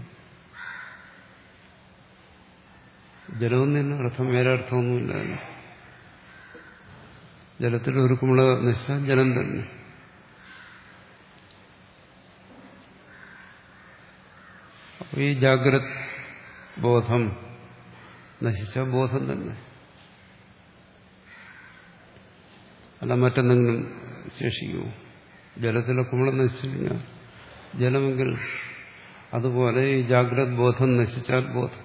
Speaker 1: ജലമൊന്നും അർത്ഥം, വേറെ അർത്ഥമൊന്നുമില്ല. ജലത്തിൽ ഒരു കുമിള നശിച്ചാൽ ജലം തന്നെ. അപ്പോൾ ഈ ജാഗ്രത് ബോധം നശിച്ച ബോധം തന്നെ, അല്ല മറ്റെന്തെങ്കിലും ശേഷിക്കുമോ? ജലത്തിലെ കുമിള നശിച്ചു കഴിഞ്ഞാൽ ജലമെങ്കിൽ അതുപോലെ ഈ ജാഗ്രത് ബോധം നശിച്ചാൽ ബോധം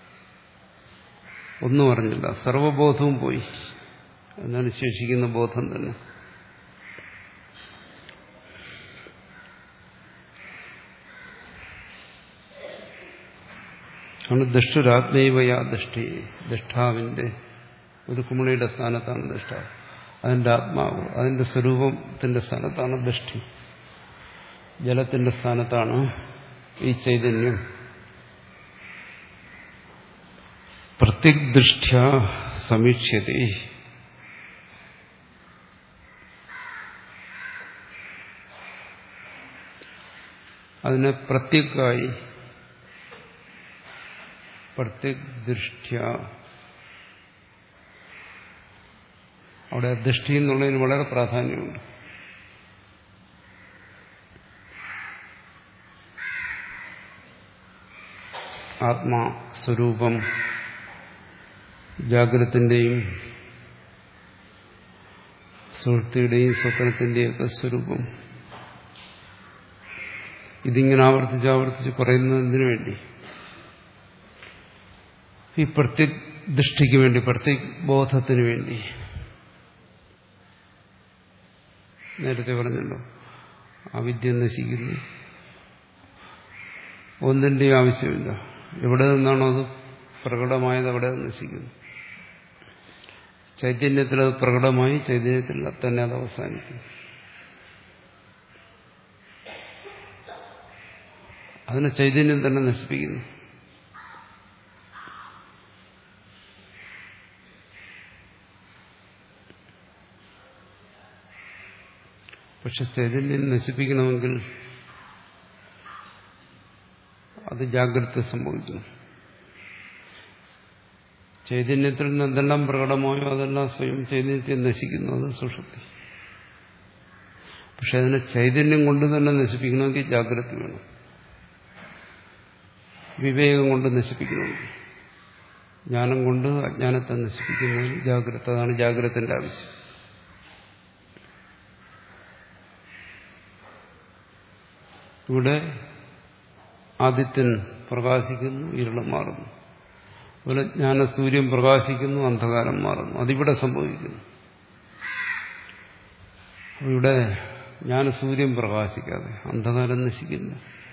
Speaker 1: ഒന്നും അറിഞ്ഞില്ല, സർവബോധവും പോയി. എന്നാണ് ശേഷിക്കുന്ന ബോധം തന്നെ. ആണ് ദൃഷ്ടുരാത്മൈവയാ ദൃഷ്ടി. ദൃഷ്ടാവിന്റെ ഒരു കുമിളയുടെ സ്ഥാനത്താണ് ദൃഷ്ടാവ്. അതിന്റെ ആത്മാവ്, അതിന്റെ സ്വരൂപത്തിന്റെ സ്ഥാനത്താണ് ദൃഷ്ടി. ജലത്തിന്റെ സ്ഥാനത്താണ് ഈ ചൈതന്യം. പ്രത്യഗ്ദൃഷ്ട്യാ സമീക്ഷ്യതേ. അതിനെ പ്രത്യഗായി, പ്രത്യഗ്ദൃഷ്ട്യാ, അവിടെ ദൃഷ്ടി എന്നുള്ളതിന് വളരെ പ്രാധാന്യമുണ്ട്. ആത്മാസ്വരൂപം, ജാഗ്രത്തിന്റെയും സുഹൃത്തിയുടെയും സ്വപ്നത്തിന്റെയും ഒക്കെ സ്വരൂപം. ഇതിങ്ങനെ ആവർത്തിച്ച് ആവർത്തിച്ച് പറയുന്നതിന് വേണ്ടി, ഈ പ്രത്യഗ്ദൃഷ്ടിക്ക് വേണ്ടി, പ്രത്യഗ്ബോധത്തിന് വേണ്ടി. നേരത്തെ പറഞ്ഞല്ലോ, അവിദ്യ നശിക്കുന്നു, ഒന്നിന്റെയും ആവശ്യമില്ല. എവിടെ നിന്നാണോ അത് പ്രകടമായത് അവിടെ നശിക്കുന്നു. ചൈതന്യത്തിൽ അത് പ്രകടമായി, ചൈതന്യത്തിൽ തന്നെ അത് അവസാനിക്കുന്നു. അതിനെ ചൈതന്യം തന്നെ നശിപ്പിക്കുന്നു. പക്ഷെ ചൈതന്യം നശിപ്പിക്കണമെങ്കിൽ അത് ജാഗ്രത സംഭവിക്കുന്നു. ചൈതന്യത്തിൽ നിന്ന് എന്തെല്ലാം പ്രകടമായോ അതെല്ലാം സ്വയം ചൈതന്യത്തെ നശിക്കുന്നു. അത് സുഷുപ്തി. പക്ഷെ അതിനെ ചൈതന്യം കൊണ്ട് തന്നെ നശിപ്പിക്കണമെങ്കിൽ ജാഗ്രത വേണം. വിവേകം കൊണ്ട് നശിപ്പിക്കണമെങ്കിൽ, ജ്ഞാനം കൊണ്ട് അജ്ഞാനത്തെ നശിപ്പിക്കുന്നതിൽ ജാഗ്രത, അതാണ് ജാഗ്രതത്തിന്റെ ആവശ്യം. ഇവിടെ ആദിത്യൻ പ്രകാശിക്കുന്നു, ഇരുള് മാറുന്നു. അതുപോലെ ജ്ഞാനസൂര്യൻ പ്രകാശിക്കുന്നു, അന്ധകാരം മാറുന്നു. അതിവിടെ സംഭവിക്കുന്നു. ഇവിടെ ജ്ഞാനസൂര്യൻ പ്രകാശിക്കാതെ അന്ധകാരം നശിക്കില്ല.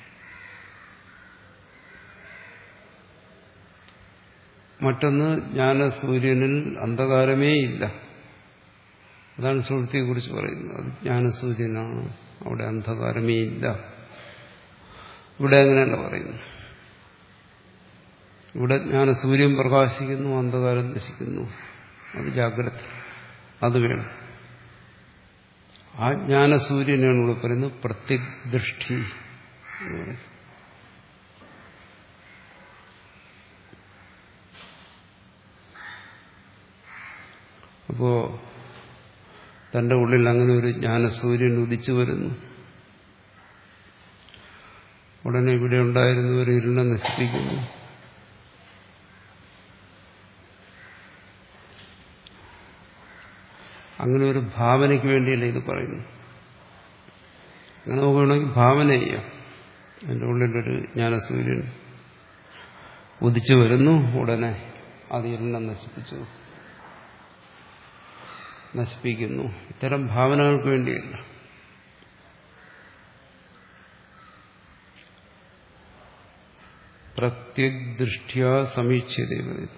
Speaker 1: മറ്റൊന്ന്, ജ്ഞാനസൂര്യനിൽ അന്ധകാരമേ ഇല്ല. അതാണ് സുഷുപ്തിയെക്കുറിച്ച് പറയുന്നത്. അത് ജ്ഞാനസൂര്യനാണ്, അവിടെ അന്ധകാരമേ ഇല്ല. ഇവിടെ അങ്ങനെയല്ല പറയുന്നു. ഇവിടെ ജ്ഞാനസൂര്യൻ പ്രകാശിക്കുന്നു, അന്ധകാരം നശിക്കുന്നു. അത് ജാഗ്രത, അത് വേണം. ആ ജ്ഞാനസൂര്യനാണ് ഇവിടെ പറയുന്നത് പ്രത്യഗ്ദൃഷ്ടി എന്ന് പറയും. അപ്പോ തന്റെ ഉള്ളിൽ അങ്ങനെ ഒരു ജ്ഞാനസൂര്യൻ ഉദിച്ചു വരുന്നു. ഉടനെ ഇവിടെ ഉണ്ടായിരുന്നവർ ഇരുളിനെ നശിപ്പിക്കുന്നു. അങ്ങനെ ഒരു ഭാവനയ്ക്ക് വേണ്ടിയല്ല ഇത് പറയുന്നു. അങ്ങനെ നോക്കുകയാണെങ്കിൽ ഭാവന ചെയ്യാം. എൻ്റെ ഉള്ളിലൊരു ജ്ഞാനസൂര്യൻ ഉദിച്ചു വരുന്നു, ഉടനെ അത് ഇരുളിനെ നശിപ്പിച്ചു നശിപ്പിക്കുന്നു. ഇത്തരം ഭാവനകൾക്ക് വേണ്ടിയല്ല. പ്രത്യഗ്ദൃഷ്ട്യാ സമീക്ഷ്യതേ.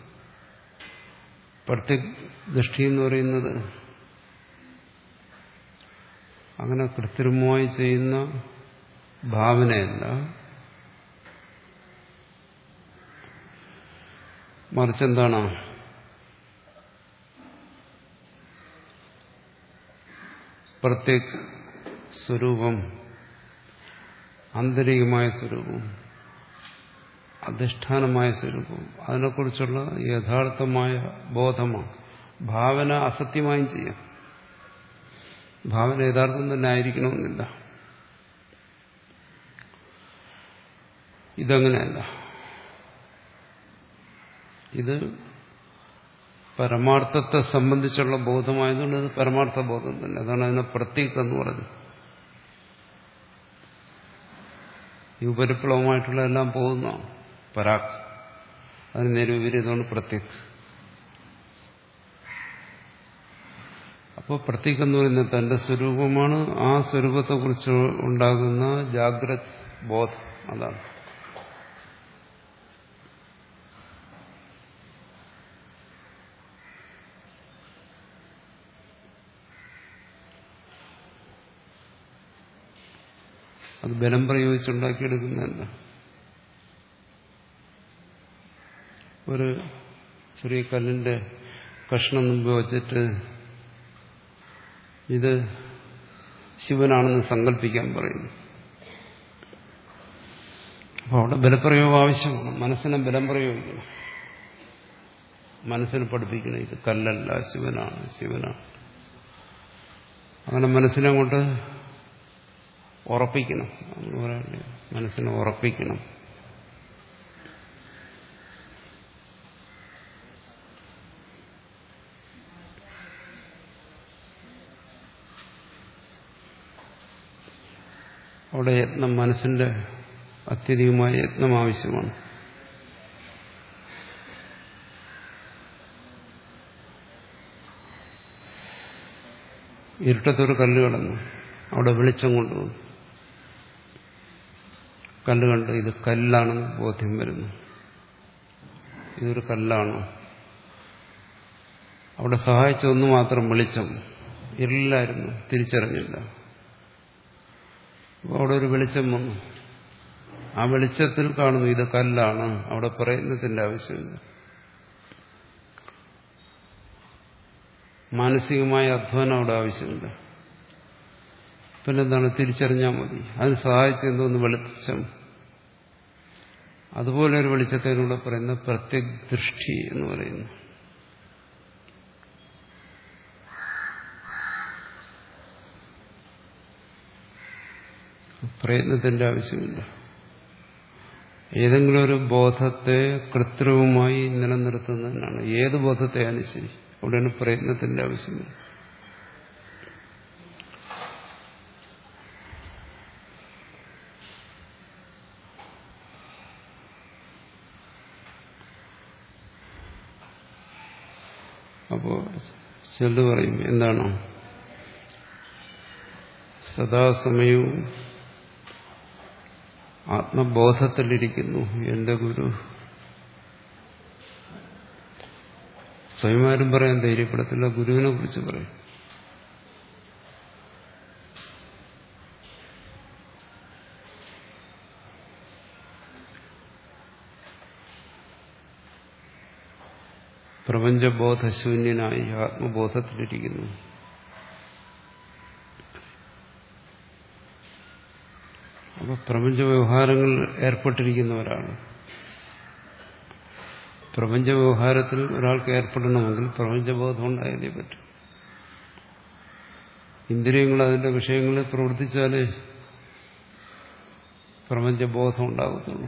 Speaker 1: പ്രത്യഗ്ദൃഷ്ടി എന്ന് പറയുന്നത് അങ്ങനെ കൃത്രിമമായി ചെയ്യുന്ന ഭാവനയല്ല, മറിച്ചെന്താണ്? പ്രത്യക് സ്വരൂപം, ആന്തരികമായ സ്വരൂപം, അധിഷ്ഠാനമായ സ്വരൂപം, അതിനെക്കുറിച്ചുള്ള യഥാർത്ഥമായ ബോധമാണ്. ഭാവന അസത്യമായും ചെയ്യാം. ഭാവന യഥാർത്ഥം തന്നെ ആയിരിക്കണമെന്നില്ല. ഇതങ്ങനെയല്ല. ഇത് പരമാർത്ഥത്തെ സംബന്ധിച്ചുള്ള ബോധമായതുകൊണ്ട് ഇത് പരമാർത്ഥ ബോധം തന്നെ. അതാണ് അതിനെ പ്രത്യക് എന്ന് പറഞ്ഞത്. ഈ ഉപരിപ്ലവമായിട്ടുള്ള എല്ലാം പോകുന്നതാണ് പരാക്. അതിന് നേരെ വിപരീതമാണ് പ്രത്യക്. അപ്പോൾ പ്രത്യക് എന്ന് പറയുന്നത് തന്റെ സ്വരൂപമാണ്. ആ സ്വരൂപത്തെക്കുറിച്ച് ഉണ്ടാകുന്ന ജാഗ്രത് ബോധം, അതാണ്. അത് ബലം പ്രയോഗിച്ചുണ്ടാക്കിയെടുക്കുന്നതല്ല. ഒരു ചെറിയ കല്ലിന്റെ കഷ്ണം മുമ്പ് വച്ചിട്ട് ഇത് ശിവനാണെന്ന് സങ്കല്പിക്കാൻ പറയുന്നു. അപ്പോൾ അവിടെ ബലപ്രയോഗം ആവശ്യമാണ്. മനസ്സിനെ ബലം പ്രയോഗിക്കണം. മനസ്സിനെ പഠിപ്പിക്കണം ഇത് കല്ലല്ല, ശിവനാണ്, ശിവനാണ്. അങ്ങനെ മനസ്സിനെ കൊണ്ട് ഉറപ്പിക്കണം. എന്ന് പറയണ്ടേ, മനസ്സിനെ ഉറപ്പിക്കണം. അവിടെ യത്നം, മനസ്സിന്റെ അത്യധികമായ യത്നം ആവശ്യമാണ്. ഇരുട്ടത്തൊരു കല്ല് കിടന്നു, അവിടെ വെളിച്ചം കൊണ്ടുവന്നു. കല്ല് കണ്ട് ഇത് കല്ലാണെന്ന് ബോധ്യം വരുന്നു. ഇതൊരു കല്ലാണ്. അവിടെ സഹായിച്ചൊന്നു മാത്രം വെളിച്ചം. ഇരുളിലായിരുന്നു, തിരിച്ചറിഞ്ഞില്ല. അപ്പോൾ അവിടെ ഒരു വെളിച്ചം വന്നു. ആ വെളിച്ചത്തിൽ കാണുന്നു ഇത് കല്ലാണ്. അവിടെ പ്രയത്നത്തിന്റെ ആവശ്യമില്ല. മാനസികമായ അധ്വാനം അവിടെ ആവശ്യമില്ല. പിന്നെന്താണ്? തിരിച്ചറിഞ്ഞാൽ മതി. അതിന് സഹായിച്ച എന്തോന്ന്? വെളിച്ചം. അതുപോലെ ഒരു വെളിച്ചത്തിലൂടെ പറയുന്ന പ്രത്യഗ്ദൃഷ്ടി എന്ന് പറയുന്നു. പ്രയത്നത്തിന്റെ ആവശ്യമില്ല. ഏതെങ്കിലും ഒരു ബോധത്തെ കൃത്രിമമായി നിലനിർത്തുന്നതിനാണ്. ഏത് ബോധത്തെയാണ് ശരി, അവിടെയാണ് പ്രയത്നത്തിന്റെ ആവശ്യമില്ല. അപ്പോ ചെല്ലു പറയും, എന്താണ് സദാസമയവും ആത്മബോധത്തിലിരിക്കുന്നു എന്റെ ഗുരു. സ്വയമാരും പറയാൻ ധൈര്യപ്പെടത്തില്ല, ഗുരുവിനെ കുറിച്ച് പറയും. പ്രപഞ്ചബോധശൂന്യനായി ആത്മബോധത്തിലിരിക്കുന്നു. അപ്പൊ പ്രപഞ്ച വ്യവഹാരങ്ങളിൽ ഏർപ്പെട്ടിരിക്കുന്നവരാണ്. പ്രപഞ്ച വ്യവഹാരത്തിൽ ഒരാൾക്ക് ഏർപ്പെടണമെങ്കിൽ പ്രപഞ്ചബോധം ഉണ്ടായാലേ പറ്റും. ഇന്ദ്രിയങ്ങൾ അതിന്റെ വിഷയങ്ങളിൽ പ്രവർത്തിച്ചാലേ പ്രപഞ്ചബോധം ഉണ്ടാകത്തുള്ളൂ.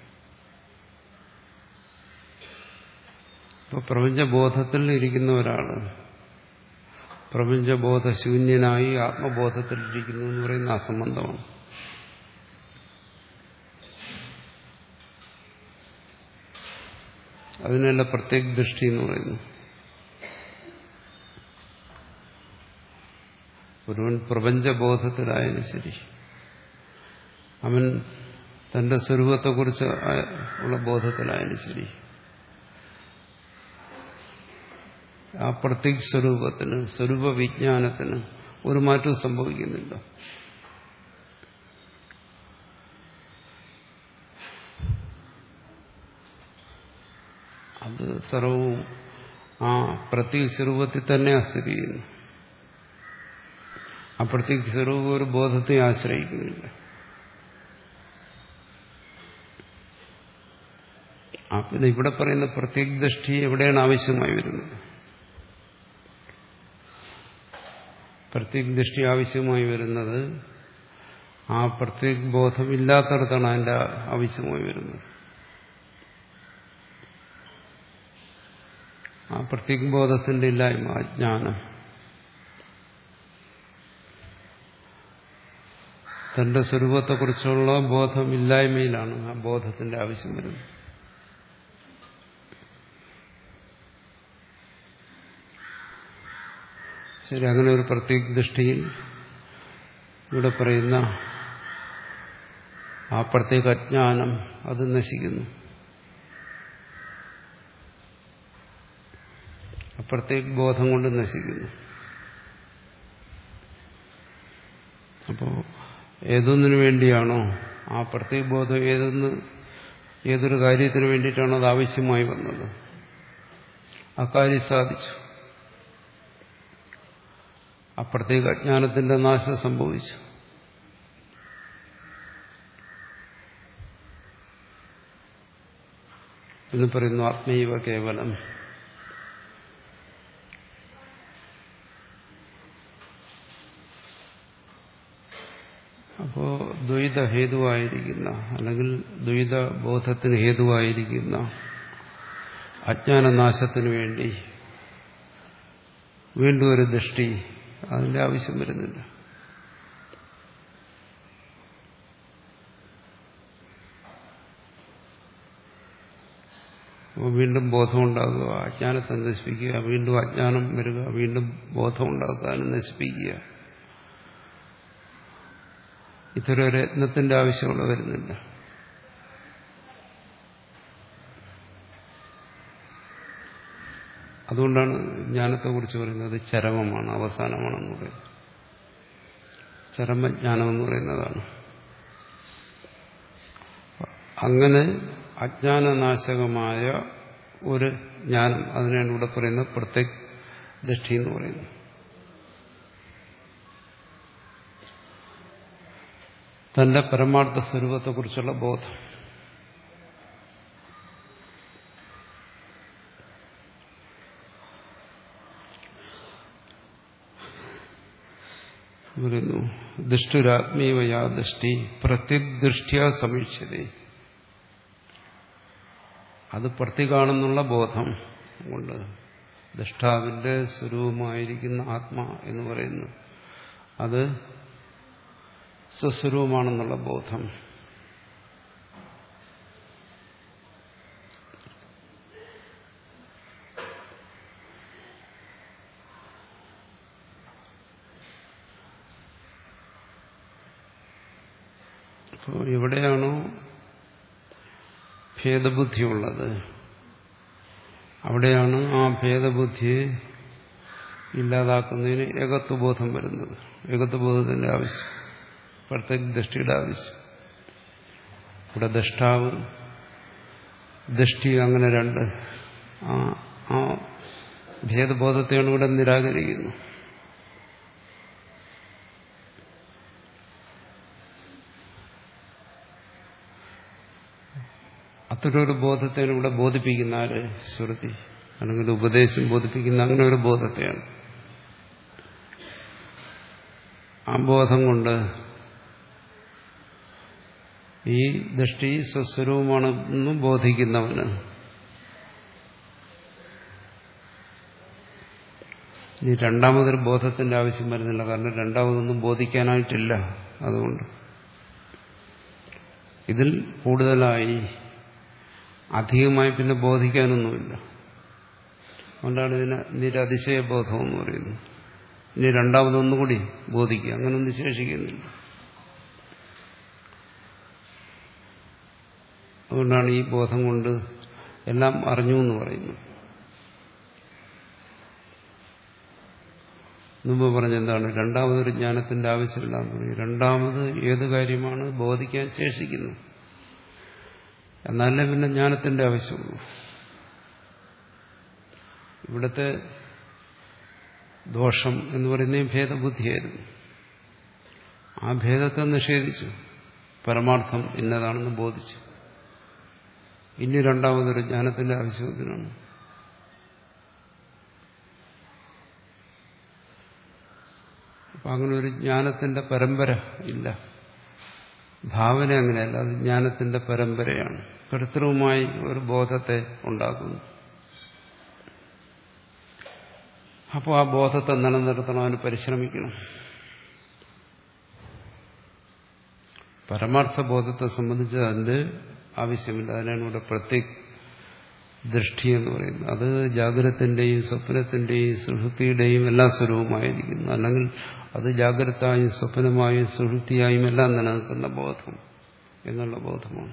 Speaker 1: ഇപ്പൊ പ്രപഞ്ചബോധത്തിൽ ഇരിക്കുന്ന ഒരാള് പ്രപഞ്ചബോധശൂന്യനായി ആത്മബോധത്തിലിരിക്കുന്നു എന്ന് പറയുന്ന അസംബന്ധമാണ്. അതിനല്ല പ്രത്യേക ദൃഷ്ടി എന്ന് പറയുന്നു. ഒരുവൻ പ്രപഞ്ചബോധത്തിലായാലും ശരി, അവൻ തന്റെ സ്വരൂപത്തെക്കുറിച്ച് ഉള്ള ബോധത്തിലായാലും ശരി, ആ പ്രത്യേക സ്വരൂപത്തിന്, സ്വരൂപ വിജ്ഞാനത്തിന് ഒരു മാറ്റവും സംഭവിക്കുന്നില്ല. അത് സർവവും ആ പ്രത്യേക സ്വരൂപത്തിൽ തന്നെ സ്ഥിതി ചെയ്യുന്നു. ആ പ്രത്യേക സ്വരൂപം ഒരു ബോധത്തെ ആശ്രയിക്കുന്നില്ല. ആ പിന്നെ ഇവിടെ പറയുന്ന പ്രത്യേക ദൃഷ്ടി എവിടെയാണ് ആവശ്യമായി വരുന്നത്? പ്രത്യേക ദൃഷ്ടി ആവശ്യമായി വരുന്നത് ആ പ്രത്യേക ബോധം ഇല്ലാത്തടത്താണ് അതിന്റെ ആവശ്യമായി വരുന്നത്. ആ പ്രത്യേക ബോധത്തിന്റെ ഇല്ലായ്മ, അജ്ഞാനം, തന്റെ സ്വരൂപത്തെക്കുറിച്ചുള്ള ബോധമില്ലായ്മയിലാണ് ആ ബോധത്തിന്റെ ആവശ്യം വരുന്നത്. ശരി, അങ്ങനെ ഒരു പ്രത്യേക ദൃഷ്ടിയിൽ ഇവിടെ പറയുന്ന ആ പ്രത്യേക അജ്ഞാനം അത് നശിക്കുന്നു. ആ പ്രത്യേക ബോധം കൊണ്ട് നശിക്കുന്നു. അപ്പോൾ ഏതൊന്നിനു വേണ്ടിയാണോ ആ പ്രത്യേക ബോധം, ഏതൊന്ന് ഏതൊരു കാര്യത്തിന് വേണ്ടിയിട്ടാണോ അത് ആവശ്യമായി വന്നത്, ആ കാര്യം സാധിച്ചു. ആ പ്രത്യേക അജ്ഞാനത്തിന്റെ നാശം സംഭവിച്ചു. എന്ന് പറയുന്നു ആത്മൈവ കേവലം. അപ്പോ ദ്വൈത ഹേതുവായിരിക്കുന്ന, അല്ലെങ്കിൽ ദ്വൈത ബോധത്തിന് ഹേതുവായിരിക്കുന്ന അജ്ഞാനനാശത്തിനു വേണ്ടി വീണ്ടും ഒരു ദൃഷ്ടി, അതിന്റെ ആവശ്യം വരുന്നില്ല. അപ്പോൾ വീണ്ടും ബോധം ഉണ്ടാകുക, അജ്ഞാനത്തെ നശിപ്പിക്കുക, വീണ്ടും അജ്ഞാനം വരിക, വീണ്ടും ബോധം ഉണ്ടാക്കുക, അതിനെ നശിപ്പിക്കുക. ഇത്തരം യത്നത്തിന്റെ ആവശ്യമുള്ള വരുന്നില്ല. അതുകൊണ്ടാണ് ജ്ഞാനത്തെക്കുറിച്ച് പറയുന്നത് ചരമമാണ്, അവസാനമാണെന്ന് പറയുന്നത്. ചരമജ്ഞാനം എന്ന് പറയുന്നതാണ്. അങ്ങനെ അജ്ഞാനനാശകമായ ഒരു ജ്ഞാനം, അതിനാണ് ഇവിടെ പറയുന്നത് പ്രത്യേക ദൃഷ്ടി എന്ന് പറയുന്നത്. തന്റെ പരമാർത്ഥ സ്വരൂപത്തെക്കുറിച്ചുള്ള ബോധം. പറയുന്നു ദുഷ്ടുരാത്മീവയാ ദൃഷ്ടി പ്രത്യഗ്ദൃഷ്ട്യാ സമീക്ഷ്യതേ. അത് പ്രതി കാണുന്നുള്ള ബോധം കൊണ്ട് ദൃഷ്ടാവിന്റെ സ്വരൂപമായിരിക്കുന്ന ആത്മാ എന്ന് പറയുന്നു അത് സ്വസ്വരൂപമാണെന്നുള്ള ബോധം. അപ്പോൾ എവിടെയാണോ ഭേദബുദ്ധിയുള്ളത് അവിടെയാണ് ആ ഭേദബുദ്ധിയെ ഇല്ലാതാക്കുന്നതിന് ഏകത്വബോധം വരുന്നത്. ഏകത്വബോധത്തിന്റെ ആവശ്യം, പ്രത്യേക ദൃഷ്ടിയുടെ ആവശ്യം. ഇവിടെ ദൃഷ്ടാവ് ദൃഷ്ടി അങ്ങനെ രണ്ട് ആ ആ ഭേദബോധത്തെയാണ് ഇവിടെ നിരാകരിക്കുന്നു. അത്തരൊരു ബോധത്തെയാണ് ഇവിടെ ബോധിപ്പിക്കുന്ന ആര്? ശ്രുതി അല്ലെങ്കിൽ ഉപദേശം ബോധിപ്പിക്കുന്ന അങ്ങനെ ഒരു ബോധത്തെയാണ്. ആ ബോധം കൊണ്ട് ഈ ദൃഷ്ടി സ്വസ്വരൂപമാണെന്നും ബോധിക്കുന്നവന് ഇനി രണ്ടാമതൊരു ബോധത്തിന്റെ ആവശ്യം വരുന്നില്ല. കാരണം രണ്ടാമതൊന്നും ബോധിക്കാനായിട്ടില്ല. അതുകൊണ്ട് ഇതിൽ കൂടുതലായി അധികമായി പിന്നെ ബോധിക്കാനൊന്നുമില്ല. അതുകൊണ്ടാണ് ഇതിന് നിരതിശയ ബോധം എന്ന് പറയുന്നത്. ഇനി രണ്ടാമതൊന്നുകൂടി ബോധിക്കുക, അങ്ങനൊന്നും ശേഷിക്കുന്നില്ല. അതുകൊണ്ടാണ് ഈ ബോധം കൊണ്ട് എല്ലാം അറിഞ്ഞു എന്ന് പറയുന്നത്. മുമ്പ് പറഞ്ഞെന്താണ് രണ്ടാമതൊരു ജ്ഞാനത്തിന്റെ ആവശ്യമില്ല എന്ന് പറയും. രണ്ടാമത് ഏത് കാര്യമാണ് ബോധിക്കാൻ ശേഷിക്കുന്നത്, എന്നാലേ പിന്നെ ജ്ഞാനത്തിന്റെ ആവശ്യമുള്ളൂ. ഇവിടുത്തെ ദോഷം എന്ന് പറയുന്നത് ഭേദബുദ്ധിയായിരുന്നു. ആ ഭേദത്തെ നിഷേധിച്ചു, പരമാർത്ഥം ഇന്നതാണെന്ന് ബോധിച്ചു. ഇനി രണ്ടാമതൊരു ജ്ഞാനത്തിന്റെ ആവശ്യത്തിനാണ്. അപ്പൊ അങ്ങനെ ഒരു ജ്ഞാനത്തിന്റെ പരമ്പര ഇല്ല. ഭാവന അങ്ങനെയല്ല, അത് ജ്ഞാനത്തിന്റെ പരമ്പരയാണ്. കൃത്രിമമായി ഒരു ബോധത്തെ ഉണ്ടാക്കുന്നു. അപ്പോൾ ആ ബോധത്തെ നിലനിർത്തണം, അവന് പരിശ്രമിക്കണം. പരമാർത്ഥ ബോധത്തെ സംബന്ധിച്ച് അതിന്റെ ആവശ്യമില്ല. അതിനാണ് ഇവിടെ പ്രത്യേക ദൃഷ്ടി എന്ന് പറയുന്നത്. അത് ജാഗ്രതത്തിന്റെയും സ്വപ്നത്തിന്റെയും സുഷുപ്തിയുടെയും എല്ലാ സ്വരൂപമായിരിക്കുന്നു. അല്ലെങ്കിൽ അത് ജാഗ്രതയായും സ്വപ്നമായും സുഷുപ്തിയായും എല്ലാം നിലനിൽക്കുന്ന ബോധം എന്നുള്ള ബോധമാണ്.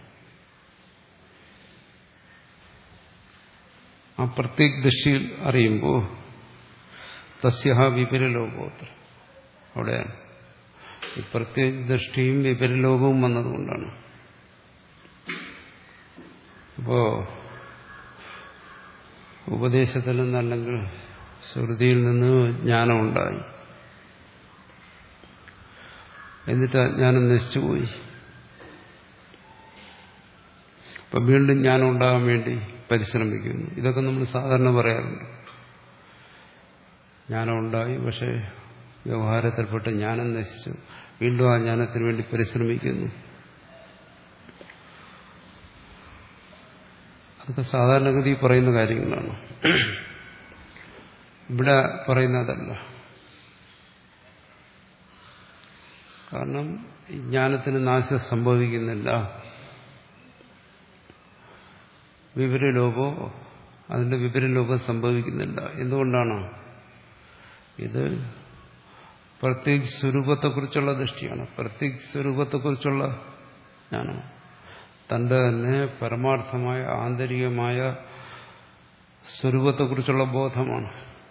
Speaker 1: ആ പ്രത്യേക ദൃഷ്ടിയിൽ അറിയുമ്പോൾ തസ്യഹ വിപരലോകോത്ര, അവിടെയാണ് ഈ പ്രത്യേക ദൃഷ്ടിയും വിപരലോകവും വന്നതുകൊണ്ടാണ്. അപ്പോ ഉപദേശത്തിൽ നിന്നല്ലെങ്കിൽ ശ്രുതിയിൽ നിന്ന് ജ്ഞാനമുണ്ടായി, എന്നിട്ട് അജ്ഞാനം നശിച്ചുപോയി. അപ്പൊ വീണ്ടും ജ്ഞാനം ഉണ്ടാകാൻ വേണ്ടി പരിശ്രമിക്കുന്നു. ഇതൊക്കെ നമ്മൾ സാധാരണ പറയാറുണ്ട്. ജ്ഞാനം ഉണ്ടായി, പക്ഷെ വ്യവഹാരത്തിൽപ്പെട്ട് ജ്ഞാനം നശിച്ചു, വീണ്ടും ആ ജ്ഞാനത്തിന് വേണ്ടി പരിശ്രമിക്കുന്നു. അതൊക്കെ സാധാരണഗതി പറയുന്ന കാര്യങ്ങളാണ്. ഇവിടെ പറയുന്നതല്ല. കാരണം ഈ ജ്ഞാനത്തിന് നാശം സംഭവിക്കുന്നില്ല. വിപരീലോപോ അതിന്റെ വിപരീലോപം സംഭവിക്കുന്നില്ല. എന്തുകൊണ്ടാണ്? ഇത് പ്രത്യേക സ്വരൂപത്തെക്കുറിച്ചുള്ള ദൃഷ്ടിയാണ്. പ്രത്യേക സ്വരൂപത്തെക്കുറിച്ചുള്ള ജ്ഞാനം തന്റെ തന്നെ പരമാർത്ഥമായ ആന്തരികമായ സ്വരൂപത്തെക്കുറിച്ചുള്ള ബോധമാണ്.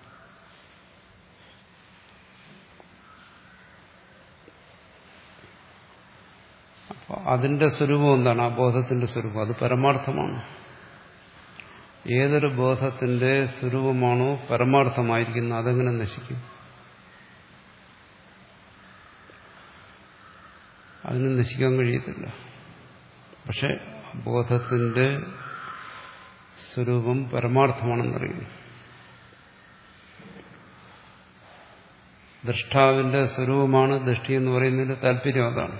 Speaker 1: അപ്പോൾ അതിന്റെ സ്വരൂപം എന്താണ്? ആ ബോധത്തിന്റെ സ്വരൂപം അത് പരമാർത്ഥമാണ്. ഏതൊരു ബോധത്തിന്റെ സ്വരൂപമാണോ പരമാർത്ഥമായിരിക്കുന്നത് അതെങ്ങനെ നശിക്കും? അതിന് നശിക്കാൻ കഴിയത്തില്ല. പക്ഷെ ബോധത്തിന്റെ സ്വരൂപം പരമാർത്ഥമാണെന്നറിയുന്നു. ദ്രഷ്ടാവിന്റെ സ്വരൂപമാണ് ദൃഷ്ടി എന്ന് പറയുന്നതിന്റെ താല്പര്യം അതാണ്.